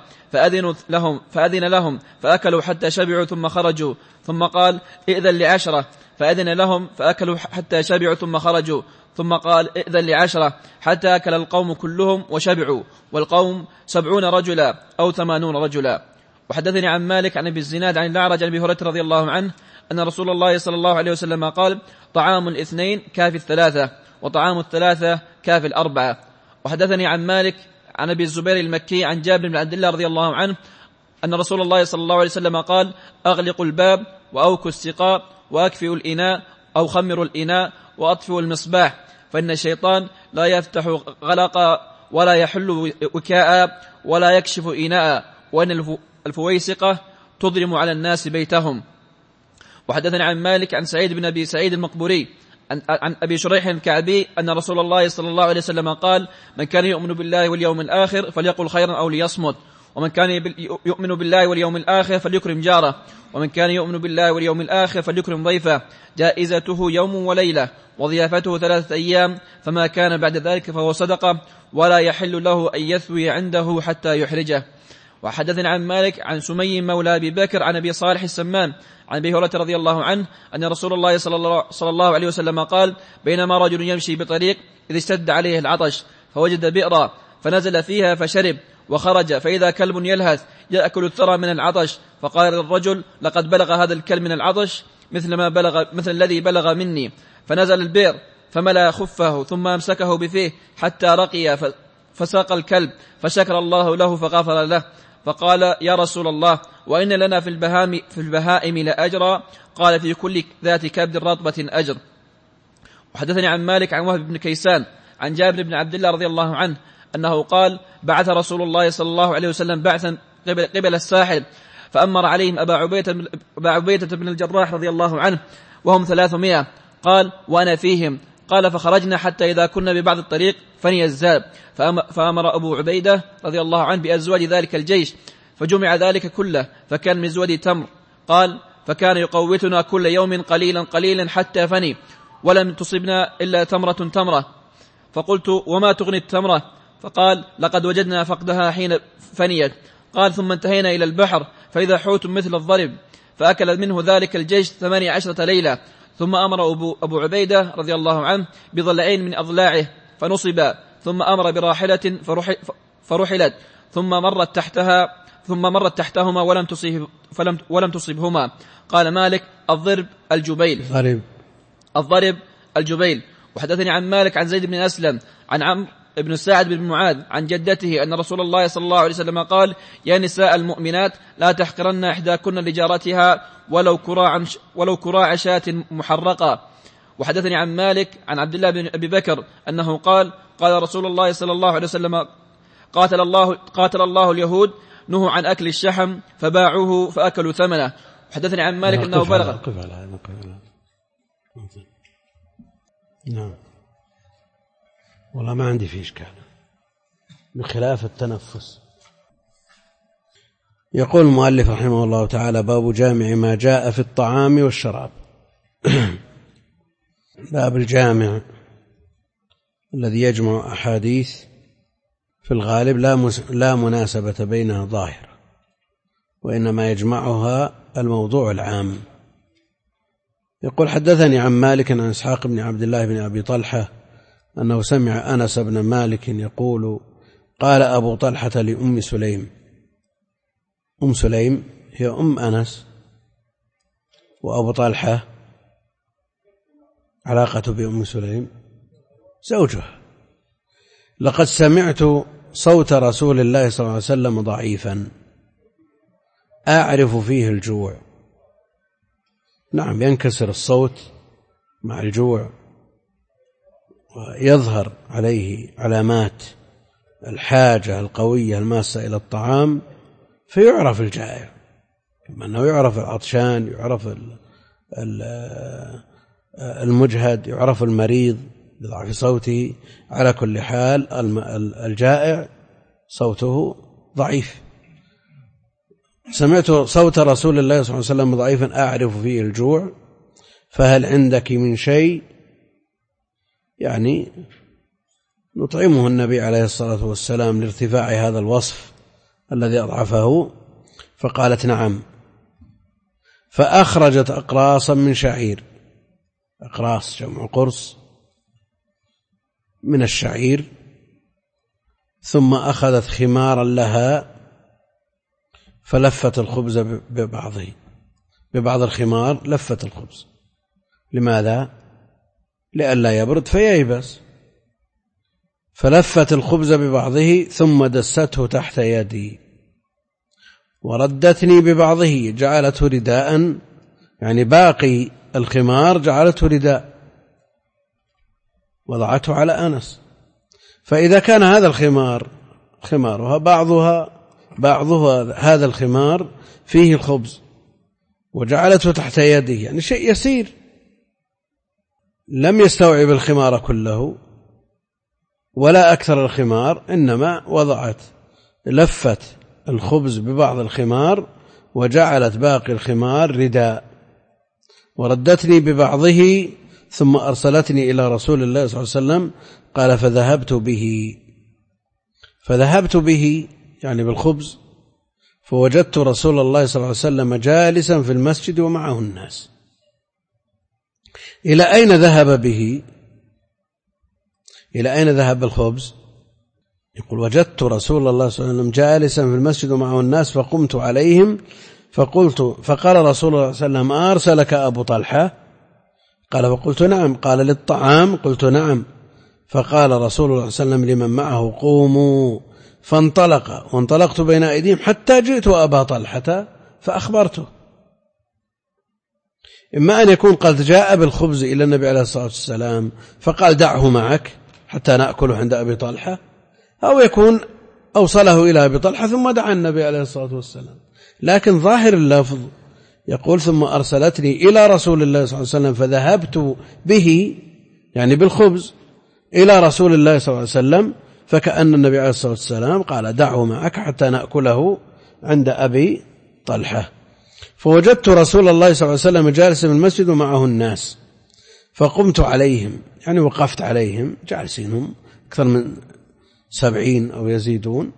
فأذن لهم فأكلوا حتى شبعوا ثم خرجوا، ثم قال: ائذن ل10، فأذن لهم فأكلوا حتى شبعوا ثم خرجوا، ثم قال: ائذن ل10، حتى أكل القوم كلهم وشبعوا، والقوم 70 رجلا أو 80 رجلا. وحدثني عن مالك عن أبي الزناد عن الأعرج عن أبي هريرة رضي الله عنه أن رسول الله صلى الله عليه وسلم قال: طعام 2 كافي 3، وطعام 3 كافي 4. وحدثني عن مالك عن أبي الزبير المكي عن جابر بن عبد الله رضي الله عنه أن رسول الله صلى الله عليه وسلم قال: أغلقوا الباب وأوكوا السقاء وأكفئوا الإناء أو خمروا الإناء وأطفئوا المصباح، فإن الشيطان لا يفتح غلقا ولا يحل وكاء ولا يكشف إناء، وأن الفويسقة تضرم على الناس بيتهم. وحدثنا عن مالك عن سعيد بن أبي سعيد المقبوري عن أبي شريح الكعبي أن رسول الله صلى الله عليه وسلم قال: من كان يؤمن بالله واليوم الآخر فليقل خيرا أو ليصمت، ومن كان يؤمن بالله واليوم الآخر فليكرم جاره، ومن كان يؤمن بالله واليوم الآخر فليكرم ضيفه، جائزته يوم وليلة وضيافته 3 أيام، فما كان بعد ذلك فهو صدقة، ولا يحل له أن يثوي عنده حتى يحرجه. وحدثنا عن مالك عن سمي مولى أبي بكر عن أبي صالح السمان عن أبي هريرة رضي الله عنه أن رسول الله صلى الله عليه وسلم قال: بينما رجل يمشي بطريق إذ اشتد عليه العطش فوجد بئرا فنزل فيها فشرب، وخرج فإذا كلب يلهث يأكل الثرى من العطش، فقال للرجل: لقد بلغ هذا الكلب من العطش مثل الذي بلغ مني، فنزل البئر فملأ خفه ثم أمسكه بفيه حتى رقي فساق الكلب، فشكر الله له فغفر له، فقال: يا رسول الله، وإن لنا في البهائم لأجرا؟ قال: في كل ذات كبد رطبة أجر. وحدثني عن مالك عن وهب بن كيسان عن جابر بن عبد الله رضي الله عنه أنه قال: بعث رسول الله صلى الله عليه وسلم بعثا قبل الساحل، فأمر عليهم أبا عبيدة بن الجراح رضي الله عنه وهم 300. قال: وأنا فيهم. قال: فخرجنا حتى إذا كنا ببعض الطريق فني الزاد، فأمر أبو عبيدة رضي الله عنه بأزواج ذلك الجيش، فجمع ذلك كله، فكان من زود تمر. قال: فكان يقوتنا كل يوم قليلا قليلا حتى فني، ولم تصبنا إلا تمرة. فقلت: وما تغني التمرة؟ فقال: لقد وجدنا فقدها حين فنيت. قال: ثم انتهينا إلى البحر فإذا حوت مثل الضرب، فأكل منه ذلك الجيش 18 ليلة، ثم أمر أبو عبيدة رضي الله عنه بضلعين من أضلاعه فنصبا، ثم أمر براحلة فرحلت، ثم مرت تحتهما ولم تصبهما. قال مالك: الضرب الجبيل. وحدثني عن مالك عن زيد بن أسلم عن عمرو بن سعد بن معاذ عن جدته أن رسول الله صلى الله عليه وسلم قال: يا نساء المؤمنات، لا تحقرن إحداكن لجارتها ولو كراع شاة محرقة. وحدثني عن مالك عن عبد الله بن أبي بكر أنه قال: قال رسول الله صلى الله عليه وسلم: قاتل الله اليهود، نهوا عن أكل الشحم فباعوه فأكلوا ثمنه. وحدثني عن مالك أنه بلغ. نعم، والله ما عندي فيه إشكال. بخلاف التنفس. يقول المؤلف رحمه الله تعالى: باب جامع ما جاء في الطعام والشراب. باب الجامع الذي يجمع أحاديث في الغالب لا مناسبة بينها ظاهرة، وإنما يجمعها الموضوع العام. يقول: حدثني عن مالك عن إسحاق بن عبد الله بن أبي طلحة أنه سمع أنس بن مالك يقول: قال أبو طلحة لأم سليم. أم سليم هي أم أنس، وأبو طلحة علاقة بأم سليم زوجها: لقد سمعت صوت رسول الله صلى الله عليه وسلم ضعيفا أعرف فيه الجوع. نعم، ينكسر الصوت مع الجوع ويظهر عليه علامات الحاجة القوية الماسة إلى الطعام، فيعرف الجائع، كما أنه يعرف العطشان، يعرف المجهد، يعرف المريض بضعف صوته. على كل حال الجائع صوته ضعيف. سمعت صوت رسول الله صلى الله عليه وسلم ضعيفا أعرف فيه الجوع، فهل عندك من شيء؟ يعني نطعمه النبي عليه الصلاة والسلام لارتفاع هذا الوصف الذي أضعفه. فقالت: نعم. فأخرجت أقراصا من شعير، أقراص جمع قرص من الشعير، ثم أخذت خمارا لها فلفت الخبز ببعض الخمار، لفت الخبز. لماذا؟ لئلا يبرد فييبس. فلفت الخبز ببعضه ثم دسته تحت يدي وردتني ببعضه، جعلته رداء، يعني باقي الخمار جعلته رداء وضعته على أنس. فإذا كان هذا الخمار خمارها بعضها هذا الخمار فيه الخبز وجعلته تحت يده، يعني شيء يسير، لم يستوعب الخمار كله ولا أكثر الخمار، إنما وضعت لفت الخبز ببعض الخمار وجعلت باقي الخمار رداء وردتني ببعضه ثم أرسلتني إلى رسول الله صلى الله عليه وسلم. قال: فذهبت به يعني بالخبز، فوجدت رسول الله صلى الله عليه وسلم جالسا في المسجد ومعه الناس. إلى أين ذهب به؟ إلى أين ذهب بالخبز؟ يقول: وجدت رسول الله صلى الله عليه وسلم جالسا في المسجد ومعه الناس فقمت عليهم فقال رسول الله صلى الله عليه وسلم: أرسلك أبو طلحة؟ قال: فقلت: نعم. قال: للطعام؟ قلت: نعم. فقال رسول الله صلى الله عليه وسلم لمن معه: قوموا. فانطلق وانطلقت بين أيديهم حتى جئت أبا طلحة فأخبرته. إما أن يكون قد جاء بالخبز إلى النبي عليه الصلاة والسلام فقال: دعه معك حتى نأكله عند أبي طلحة، أو يكون أوصله إلى أبي طلحة ثم دعا النبي عليه الصلاة والسلام. لكن ظاهر اللفظ يقول: ثم أرسلتني إلى رسول الله صلى الله عليه وسلم فذهبت به، يعني بالخبز، إلى رسول الله صلى الله عليه وسلم، فكأن النبي عليه الصلاة والسلام قال: دعه معك حتى نأكله عند أبي طلحة. فوجدت رسول الله صلى الله عليه وسلم جالسا في المسجد ومعه الناس فقمت عليهم، يعني وقفت عليهم، جالسينهم أكثر من 70 أو يزيدون،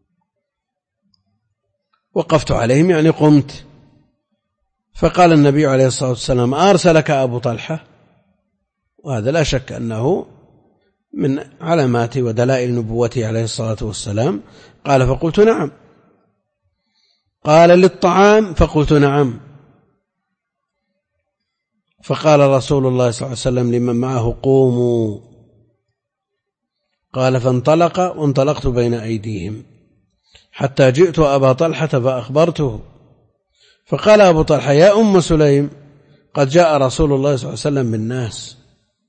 وقفت عليهم يعني قمت. فقال النبي عليه الصلاة والسلام: أرسلك أبو طلحة؟ وهذا لا شك أنه من علامات ودلائل نبوته عليه الصلاة والسلام. قال: فقلت: نعم. قال: للطعام؟ فقلت: نعم. فقال رسول الله صلى الله عليه وسلم لمن معه: قوموا. قال: فانطلق وانطلقت بين أيديهم حتى جئت أبا طلحة فأخبرته. فقال أبو طلحة: يا أم سليم، قد جاء رسول الله صلى الله عليه وسلم بالناس.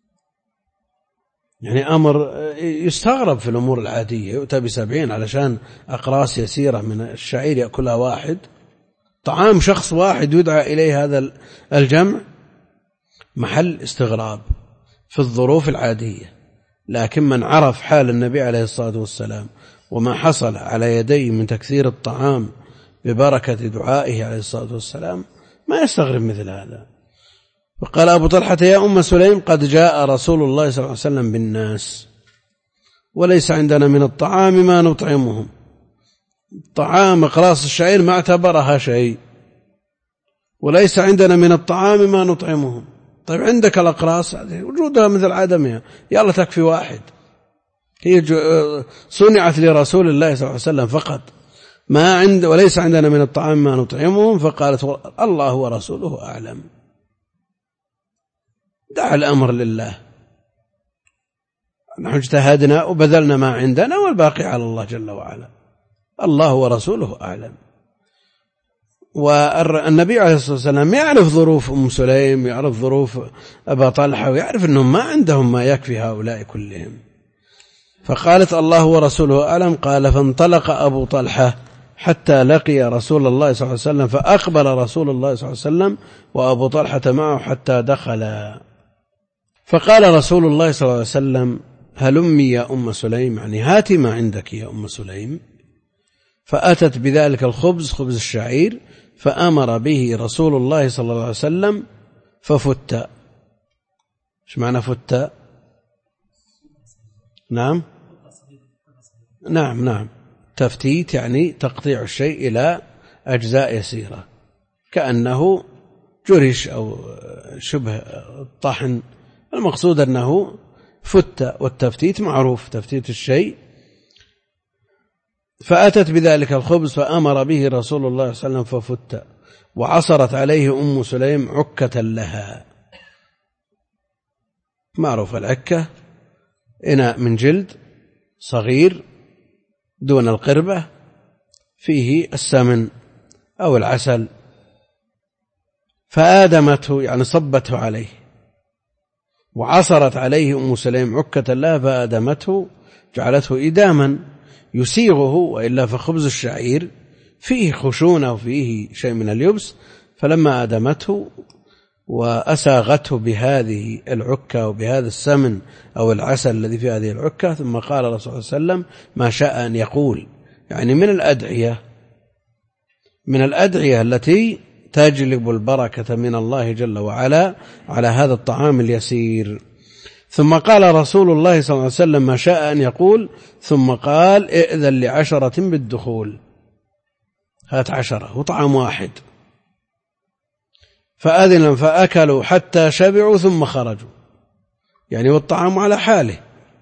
يعني أمر يستغرب في الأمور العادية، يؤتى ب70 علشان أقراص يسيرة من الشعير يأكلها واحد، طعام شخص واحد يدعى إليه هذا الجمع، محل استغراب في الظروف العادية. لكن من عرف حال النبي عليه الصلاة والسلام وما حصل على يديه من تكثير الطعام ببركة دعائه عليه الصلاة والسلام ما يستغرب مثل هذا. فقال أبو طلحة يا أم سليم قد جاء رسول الله صلى الله عليه وسلم بالناس وليس عندنا من الطعام ما نطعمهم. طعام أقراص الشعير ما اعتبرها شيء، وليس عندنا من الطعام ما نطعمهم. طيب عندك الأقراص وجودها مثل عدمها، يلا تكفي واحد. هي صنعت لرسول الله صلى الله عليه وسلم فقط، وليس عندنا من الطعام ما نطعمهم. فقالت الله ورسوله أعلم. دع الأمر لله، نحن اجتهدنا وبذلنا ما عندنا والباقي على الله جل وعلا، الله ورسوله أعلم. والنبي عليه الصلاة والسلام يعرف ظروف أم سليم، يعرف ظروف أبا طلحة، ويعرف أنهم ما عندهم ما يكفي هؤلاء كلهم. فقالت الله ورسوله أعلم. قال فانطلق أبو طلحة حتى لقي رسول الله صلى الله عليه وسلم، فأقبل رسول الله صلى الله عليه وسلم وأبو طلحة معه حتى دخل. فقال رسول الله صلى الله عليه وسلم هلمي يا أم سليم، يعني هاتي ما عندك يا أم سليم. فأتت بذلك الخبز، خبز الشعير، فأمر به رسول الله صلى الله عليه وسلم ففت. ايش معنى فت؟ نعم تفتيت يعني تقطيع الشيء إلى أجزاء يسيرة كأنه جرش أو شبه الطحن. المقصود أنه فت، والتفتيت معروف تفتيت الشيء. فأتت بذلك الخبز فأمر به رسول الله صلى الله عليه وسلم ففت، وعصرت عليه أم سليم عكة لها. معروف العكة إناء من جلد صغير دون القربة فيه السمن أو العسل، فآدمته يعني صبته عليه، وعصرت عليه أم سليم عكة لها فآدمته، جعلته إداما يسيغه، وإلا فخبز الشعير فيه خشونة وفيه شيء من اليبس. فلما آدمته وأساغته بهذه العكة وبهذا السمن أو العسل الذي في هذه العكة، ثم قال رسول الله صلى الله عليه وسلم ما شاء أن يقول، يعني من الأدعية التي تجلب البركة من الله جل وعلا على هذا الطعام اليسير. ثم قال رسول الله صلى الله عليه وسلم ما شاء أن يقول، ثم قال ائذن ل10 بالدخول، هات 10 وطعام واحد. فأذن فأكلوا حتى شبعوا ثم خرجوا، يعني والطعام على حاله.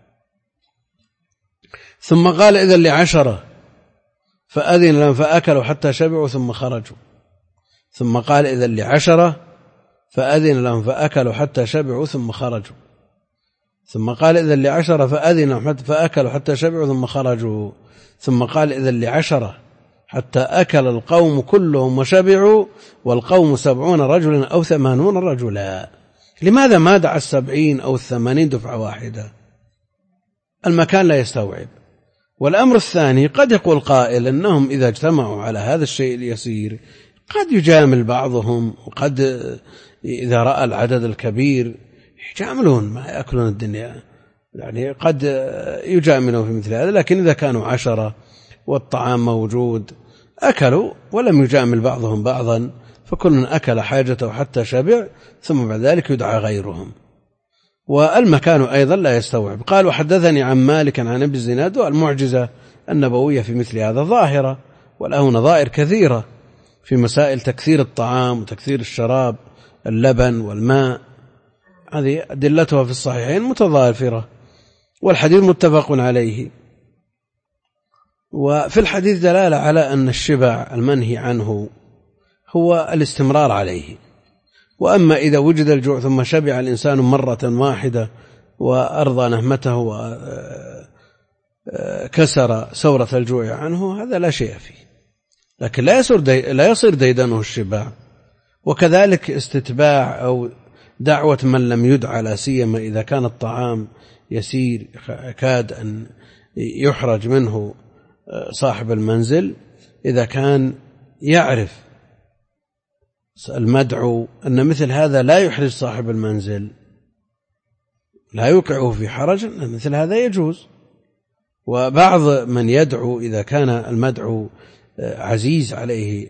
ثم قال إذن ل10 فأذن فأكلوا حتى شبعوا ثم خرجوا. ثم قال إذن ل10 فأذن لهم فأكلوا حتى شبعوا ثم خرجوا. ثم قال إذن ل10 فأذن فأكلوا حتى شبعوا ثم خرجوا. ثم قال إذن ل10 حتى أكل القوم كلهم وشبعوا، والقوم 70 رجلا أو 80 رجلا. لماذا ما دعا 70 أو 80 دفعة واحدة؟ المكان لا يستوعب. والأمر الثاني قد يقول قائل أنهم إذا اجتمعوا على هذا الشيء اليسير قد يجامل بعضهم، وقد إذا رأى العدد الكبير يجاملون ما يأكلون الدنيا، يعني قد يجاملون في مثل هذا. لكن إذا كانوا 10 والطعام موجود أكلوا ولم يجامل بعضهم بعضا، فكل أكل حاجته حتى شبع، ثم بعد ذلك يدعى غيرهم. والمكان أيضا لا يستوعب. قال وحدثني عن مالك عن أبي الزناد. والمعجزة النبوية في مثل هذا ظاهرة، وله نظائر كثيرة في مسائل تكثير الطعام وتكثير الشراب، اللبن والماء، هذه أدلتها في الصحيحين متضافرة، والحديث متفق عليه. وفي الحديث دلالة على أن الشبع المنهي عنه هو الاستمرار عليه. وأما إذا وجد الجوع ثم شبع الإنسان مرة واحدة وأرضى نهمته وكسر سورة الجوع عنه، هذا لا شيء فيه، لكن لا يصير ديدنه الشبع. وكذلك استتباع أو دعوة من لم يدع، لا سيما إذا كان الطعام يسير كاد أن يحرج منه صاحب المنزل، إذا كان يعرف المدعو أن مثل هذا لا يحرج صاحب المنزل، لا يوقعه في حرج، أن مثل هذا يجوز. وبعض من يدعو إذا كان المدعو عزيز عليه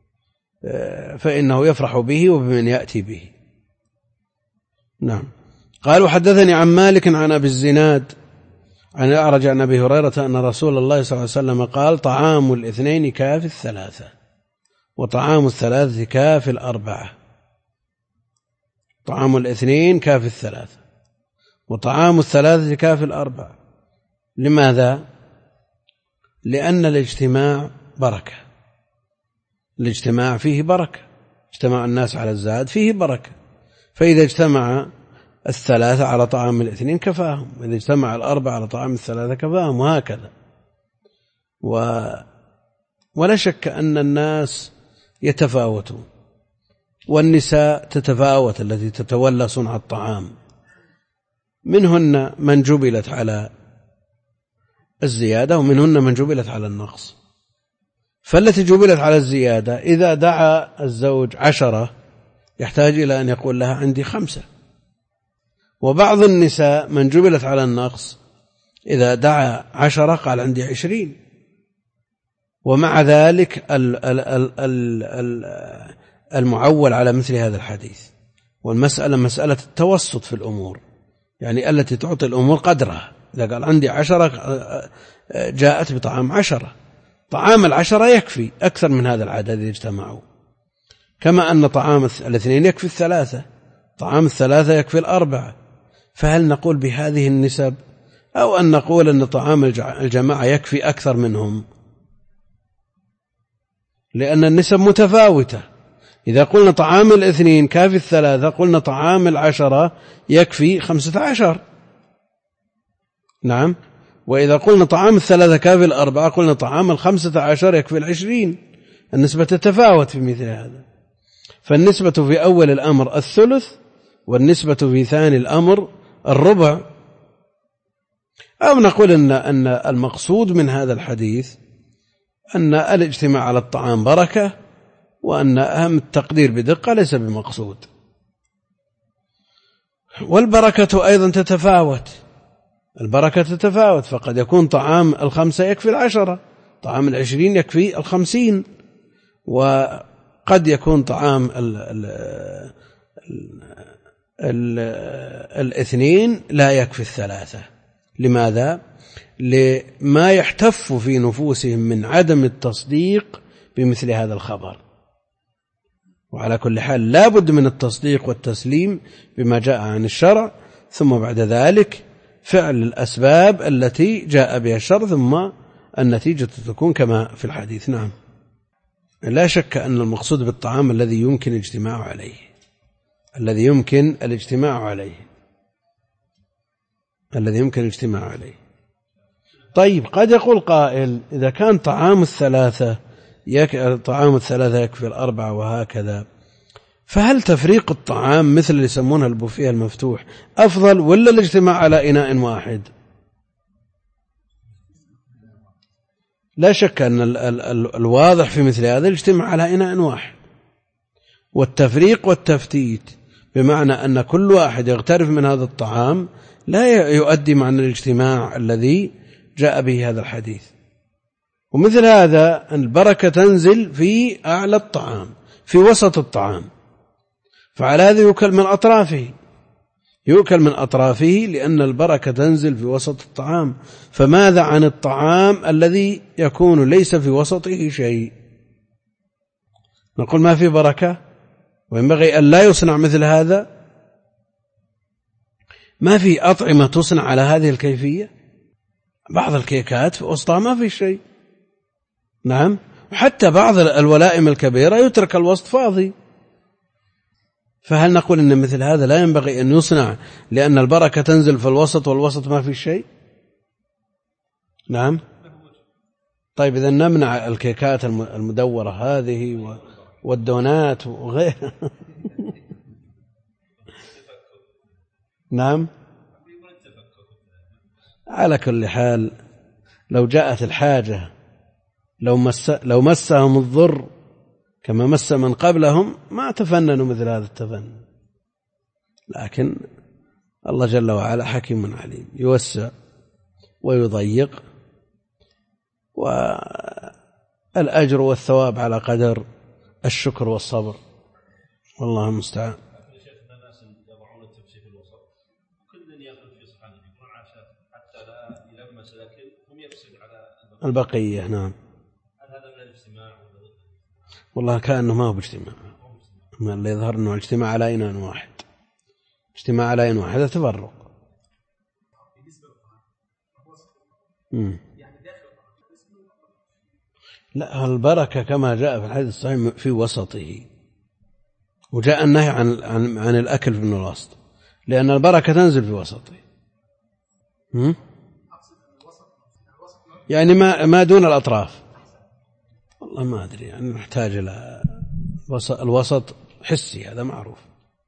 فإنه يفرح به وبمن يأتي به. نعم. قال وحدثني عن مالك عن أبي الزناد عن الأعرج عن أبي هريرة أن رسول الله صلى الله عليه وسلم قال طعام الاثنين كافي الثلاثة وطعام الثلاثة كافي الأربعة. طعام الاثنين كافي الثلاثة وطعام الثلاثة كافي الأربعة. لماذا؟ لأن الاجتماع بركة، الاجتماع فيه بركة، اجتماع الناس على الزاد فيه بركة، فإذا اجتمع الثلاثة على طعام الاثنين كفاهم، وإذا اجتمع الأربعة على طعام الثلاثة كفاهم، وهكذا. ولا شك أن الناس يتفاوتون، والنساء تتفاوت التي تتولى صنع الطعام، منهن من جبلت على الزيادة ومنهن من جبلت على النقص. فالتي جبلت على الزيادة إذا دعا الزوج 10 يحتاج إلى أن يقول لها عندي 5. وبعض النساء من جبلت على النقص إذا دعا 10 قال عندي 20. ومع ذلك المعول على مثل هذا الحديث، والمسألة مسألة التوسط في الأمور، يعني التي تعطي الأمور قدرها. إذا قال عندي 10 جاءت بطعام 10، طعام 10 يكفي أكثر من هذا العدد إذا اجتمعوا، كما أن طعام الاثنين يكفي 3، طعام 3 يكفي 4. فهل نقول بهذه النسب أو أن نقول أن طعام الجماعة يكفي أكثر منهم؟ لأن النسب متفاوتة. إذا قلنا طعام الاثنين كافي 3 قلنا طعام 10 يكفي 15. نعم. وإذا قلنا طعام 3 كافي 4 قلنا طعام 15 يكفي 20. النسبة تتفاوت في مثل هذا. فالنسبة في أول الأمر 1/3 والنسبة في ثاني الأمر 1/4. أو نقول أن المقصود من هذا الحديث أن الاجتماع على الطعام بركة، وأن أهم التقدير بدقة ليس بمقصود. والبركة أيضا تتفاوت، البركة تتفاوت، فقد يكون طعام 5 يكفي 10، طعام 20 يكفي 50، وقد يكون طعام الاثنين لا يكفي 3. لماذا؟ لما يحتف في نفوسهم من عدم التصديق بمثل هذا الخبر. وعلى كل حال لا بد من التصديق والتسليم بما جاء عن الشرع، ثم بعد ذلك فعل الأسباب التي جاء بها الشرع، ثم النتيجة تكون كما في الحديث. نعم. لا شك أن المقصود بالطعام الذي يمكن الاجتماع عليه، الذي يمكن الاجتماع عليه، الذي يمكن الاجتماع عليه. طيب، قد يقول قائل إذا كان طعام الثلاثة يكفي 4 وهكذا، فهل تفريق الطعام مثل اللي يسمونه البوفيه المفتوح أفضل ولا الاجتماع على إناء واحد؟ لا شك أن الواضح في مثل هذا الاجتماع على إناء واحد، والتفريق والتفتيت بمعنى أن كل واحد يغترف من هذا الطعام لا يؤدي معنى الاجتماع الذي جاء به هذا الحديث. ومثل هذا البركة تنزل في أعلى الطعام، في وسط الطعام، فعلى هذا يؤكل من أطرافه، يؤكل من أطرافه لأن البركة تنزل في وسط الطعام. فماذا عن الطعام الذي يكون ليس في وسطه شيء؟ نقول ما في بركة، وينبغي أن لا يصنع مثل هذا. ما في أطعمة تصنع على هذه الكيفية، بعض الكيكات في وسطها ما في شيء. نعم. وحتى بعض الولائم الكبيرة يترك الوسط فاضي. فهل نقول إن مثل هذا لا ينبغي أن يصنع لأن البركة تنزل في الوسط والوسط ما في شيء؟ نعم. طيب، إذا نمنع الكيكات المدورة هذه والدونات وغيرها. نعم. على كل حال لو جاءت الحاجة، لو مسهم الضر كما مس من قبلهم ما تفننوا مثل هذا التفنن. لكن الله جل وعلا حكيم عليم، يوسع ويضيق والأجر والثواب على قدر الشكر والصبر، والله المستعان. البقية نعم. والله كأنه ما هو باجتماع، اللي يظهر أنه اجتماع على إناء واحد، اجتماع على إناء واحد، هذا تفرق. لا، البركة كما جاء في الحديث الصحيح في وسطه، وجاء النهي عن الأكل من الوسط، لأن البركة تنزل في وسطه. يعني ما دون الأطراف، والله ما أدري، يعني نحتاج إلى الوسط حسي، هذا معروف.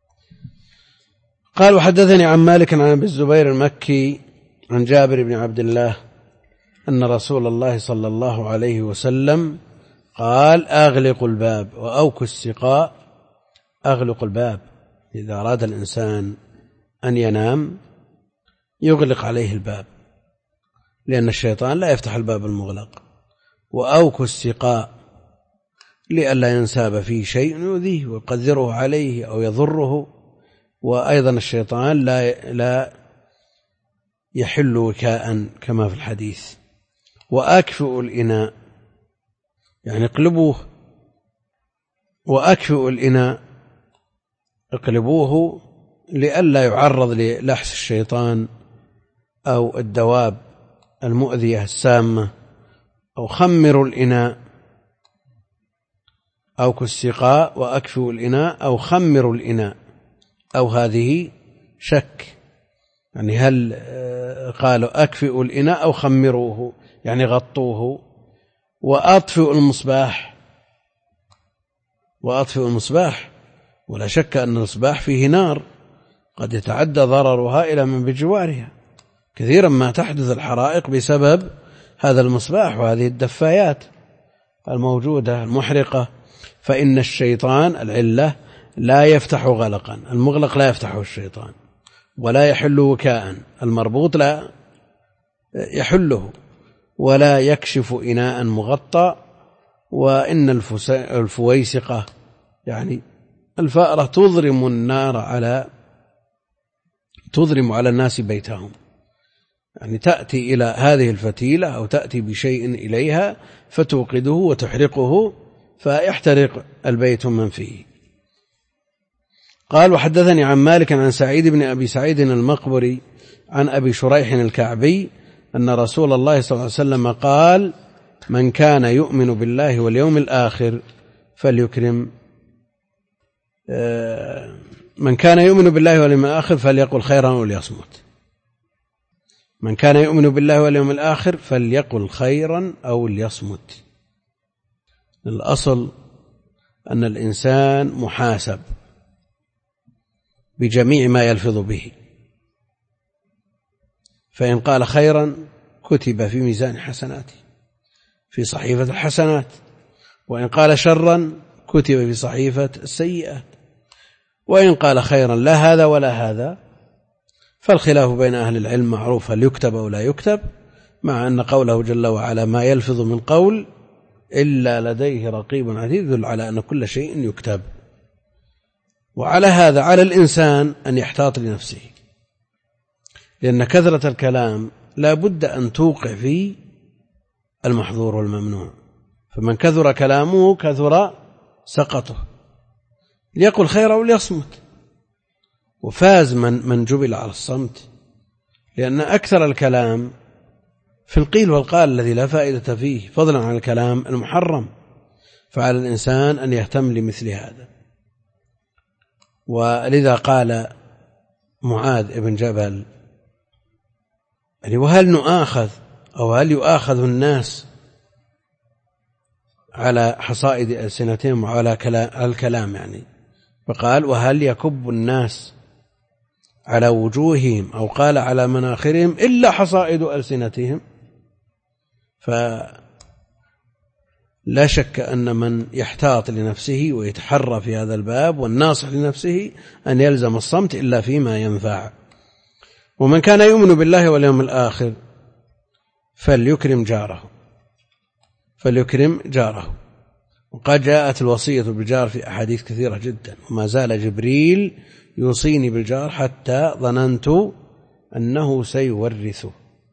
قال: وحدثني عن مالك عن أبي الزبير المكي عن جابر بن عبد الله أن رسول الله صلى الله عليه وسلم قال: أغلقوا الباب وأوكوا السقاء. أغلق الباب، إذا أراد الإنسان أن ينام يغلق عليه الباب، لأن الشيطان لا يفتح الباب المغلق. وأوكوا السقاء، لئلا ينساب فيه شيء يؤذيه ويقدره عليه أو يضره. وأيضا الشيطان لا يحل وكاء كما في الحديث. وأكفئوا الإناء، يعني اقلبوه. وأكفئوا الإناء، اقلبوه لئلا يعرض للحس الشيطان أو الدواب المؤذية السامة. أو خمروا الإناء، أو كالسقاء وأكفئوا الإناء أو خمروا الإناء، أو هذه شك، يعني هل قالوا أكفئوا الإناء أو خمروه، يعني غطوه. وأطفئوا المصباح، وأطفئوا المصباح، ولا شك أن المصباح فيه نار قد يتعدى ضررها إلى من بجوارها، كثيرا ما تحدث الحرائق بسبب هذا المصباح وهذه الدفايات الموجودة المحرقة. فإن الشيطان العلة لا يفتح غلقا، المغلق لا يفتحه الشيطان، ولا يحل وكاء، المربوط لا يحله، ولا يكشف إناء مغطى. وإن الفويسقة، يعني الفأرة، تضرم على الناس بيتهم، يعني تأتي إلى هذه الفتيلة أو تأتي بشيء إليها فتوقده وتحرقه فيحترق البيت من فيه. قال: وحدثني عن مالك عن سعيد بن أبي سعيد المقبري عن أبي شريح الكعبي أن رسول الله صلى الله عليه وسلم قال: من كان يؤمن بالله واليوم الآخر فليكرم من كان يؤمن بالله واليوم الآخر فليقل خيرا أو ليصمت. من كان يؤمن بالله واليوم الآخر فليقل خيرا أو ليصمت. الأصل أن الإنسان محاسب بجميع ما يلفظ به، فإن قال خيرا كتب في ميزان حسناته في صحيفة الحسنات، وإن قال شرا كتب في صحيفة السيئات. وإن قال خيرا لا هذا ولا هذا، فالخلاف بين أهل العلم معروف، هل يكتب أو لا يكتب، مع أن قوله جل وعلا ما يلفظ من قول إلا لديه رقيب عتيد يدل على أن كل شيء يكتب. وعلى هذا على الإنسان أن يحتاط لنفسه، لأن كثرة الكلام لا بد أن توقع في المحظور والممنوع، فمن كثر كلامه كثر سقطه، ليقل خيرا وليصمت. وفاز من جبل على الصمت، لأن أكثر الكلام في القيل والقال الذي لا فائدة فيه، فضلا عن الكلام المحرم. فعلى الإنسان أن يهتم لمثل هذا. ولذا قال معاذ بن جبل: يعني وهل نؤاخذ أو هل يؤاخذ الناس على حصائد ألسنتهم وعلى الكلام، يعني فقال: وهل يكب الناس على وجوههم أو قال على مناخرهم إلا حصائد ألسنتهم. فلا شك أن من يحتاط لنفسه ويتحرى في هذا الباب والناصح لنفسه أن يلزم الصمت إلا فيما ينفع. ومن كان يؤمن بالله واليوم الآخر فليكرم جاره، فليكرم جاره. وقد جاءت الوصية بالجار في أحاديث كثيرة جدا، وما زال جبريل يوصيني بالجار حتى ظننت أنه سيورثه.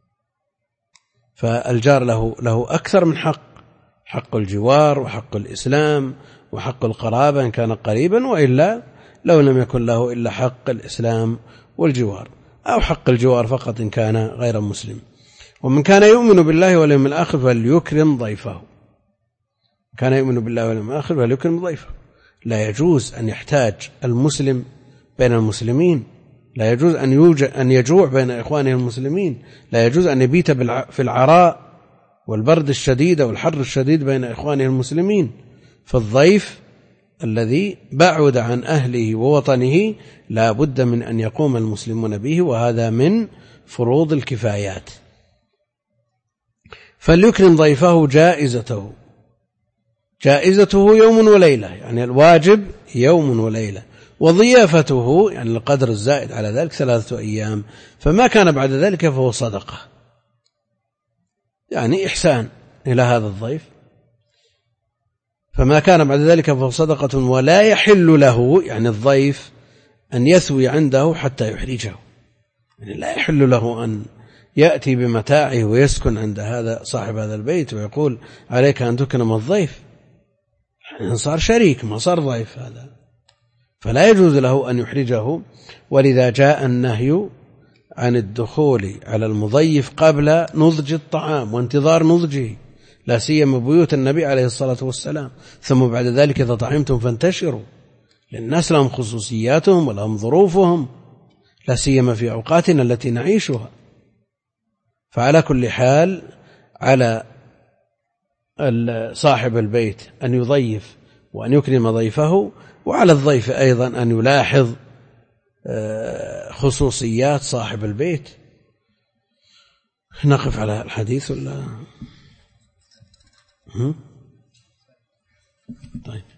فالجار له أكثر من حق: حق الجوار، وحق الإسلام، وحق القرابة إن كان قريبا، وإلا لو لم يكن له إلا حق الإسلام والجوار، أو حق الجوار فقط إن كان غير مسلم. ومن كان يؤمن بالله واليوم الآخر فليكرم ضيفه. كان يؤمن بالله واليوم الآخر فليكرم ضيفه. لا يجوز أن يحتاج المسلم بين المسلمين، لا يجوز أن يجوع بين إخوانه المسلمين، لا يجوز أن يبيت في العراء والبرد الشديد والحر الشديد بين إخوانه المسلمين. فالضيف الذي بعد عن أهله ووطنه لا بد من أن يقوم المسلمون به، وهذا من فروض الكفايات. فليكرم ضيفه جائزته يوم وليلة، يعني الواجب يوم وليلة، وضيافته يعني القدر الزائد على ذلك 3 أيام، فما كان بعد ذلك فهو صدقة، يعني إحسان إلى هذا الضيف. فما كان بعد ذلك فهو صدقة. ولا يحل له، يعني الضيف، أن يثوي عنده حتى يحرجه، يعني لا يحل له أن يأتي بمتاعه ويسكن عند هذا صاحب هذا البيت ويقول عليك أن تكرم الضيف، يعني صار شريك ما صار ضيف هذا، فلا يجوز له أن يحرجه. ولذا جاء النهي عن الدخول على المضيف قبل نضج الطعام وانتظار نضجه، لا سيما بيوت النبي عليه الصلاة والسلام. ثم بعد ذلك إذا طعمتم فانتشروا، للناس لهم خصوصياتهم ولهم ظروفهم، لا سيما في أوقاتنا التي نعيشها. فعلى كل حال على صاحب البيت أن يضيف وأن يكرم ضيفه، وعلى الضيف أيضا أن يلاحظ خصوصيات صاحب البيت. نقف على الحديث ولا طيب.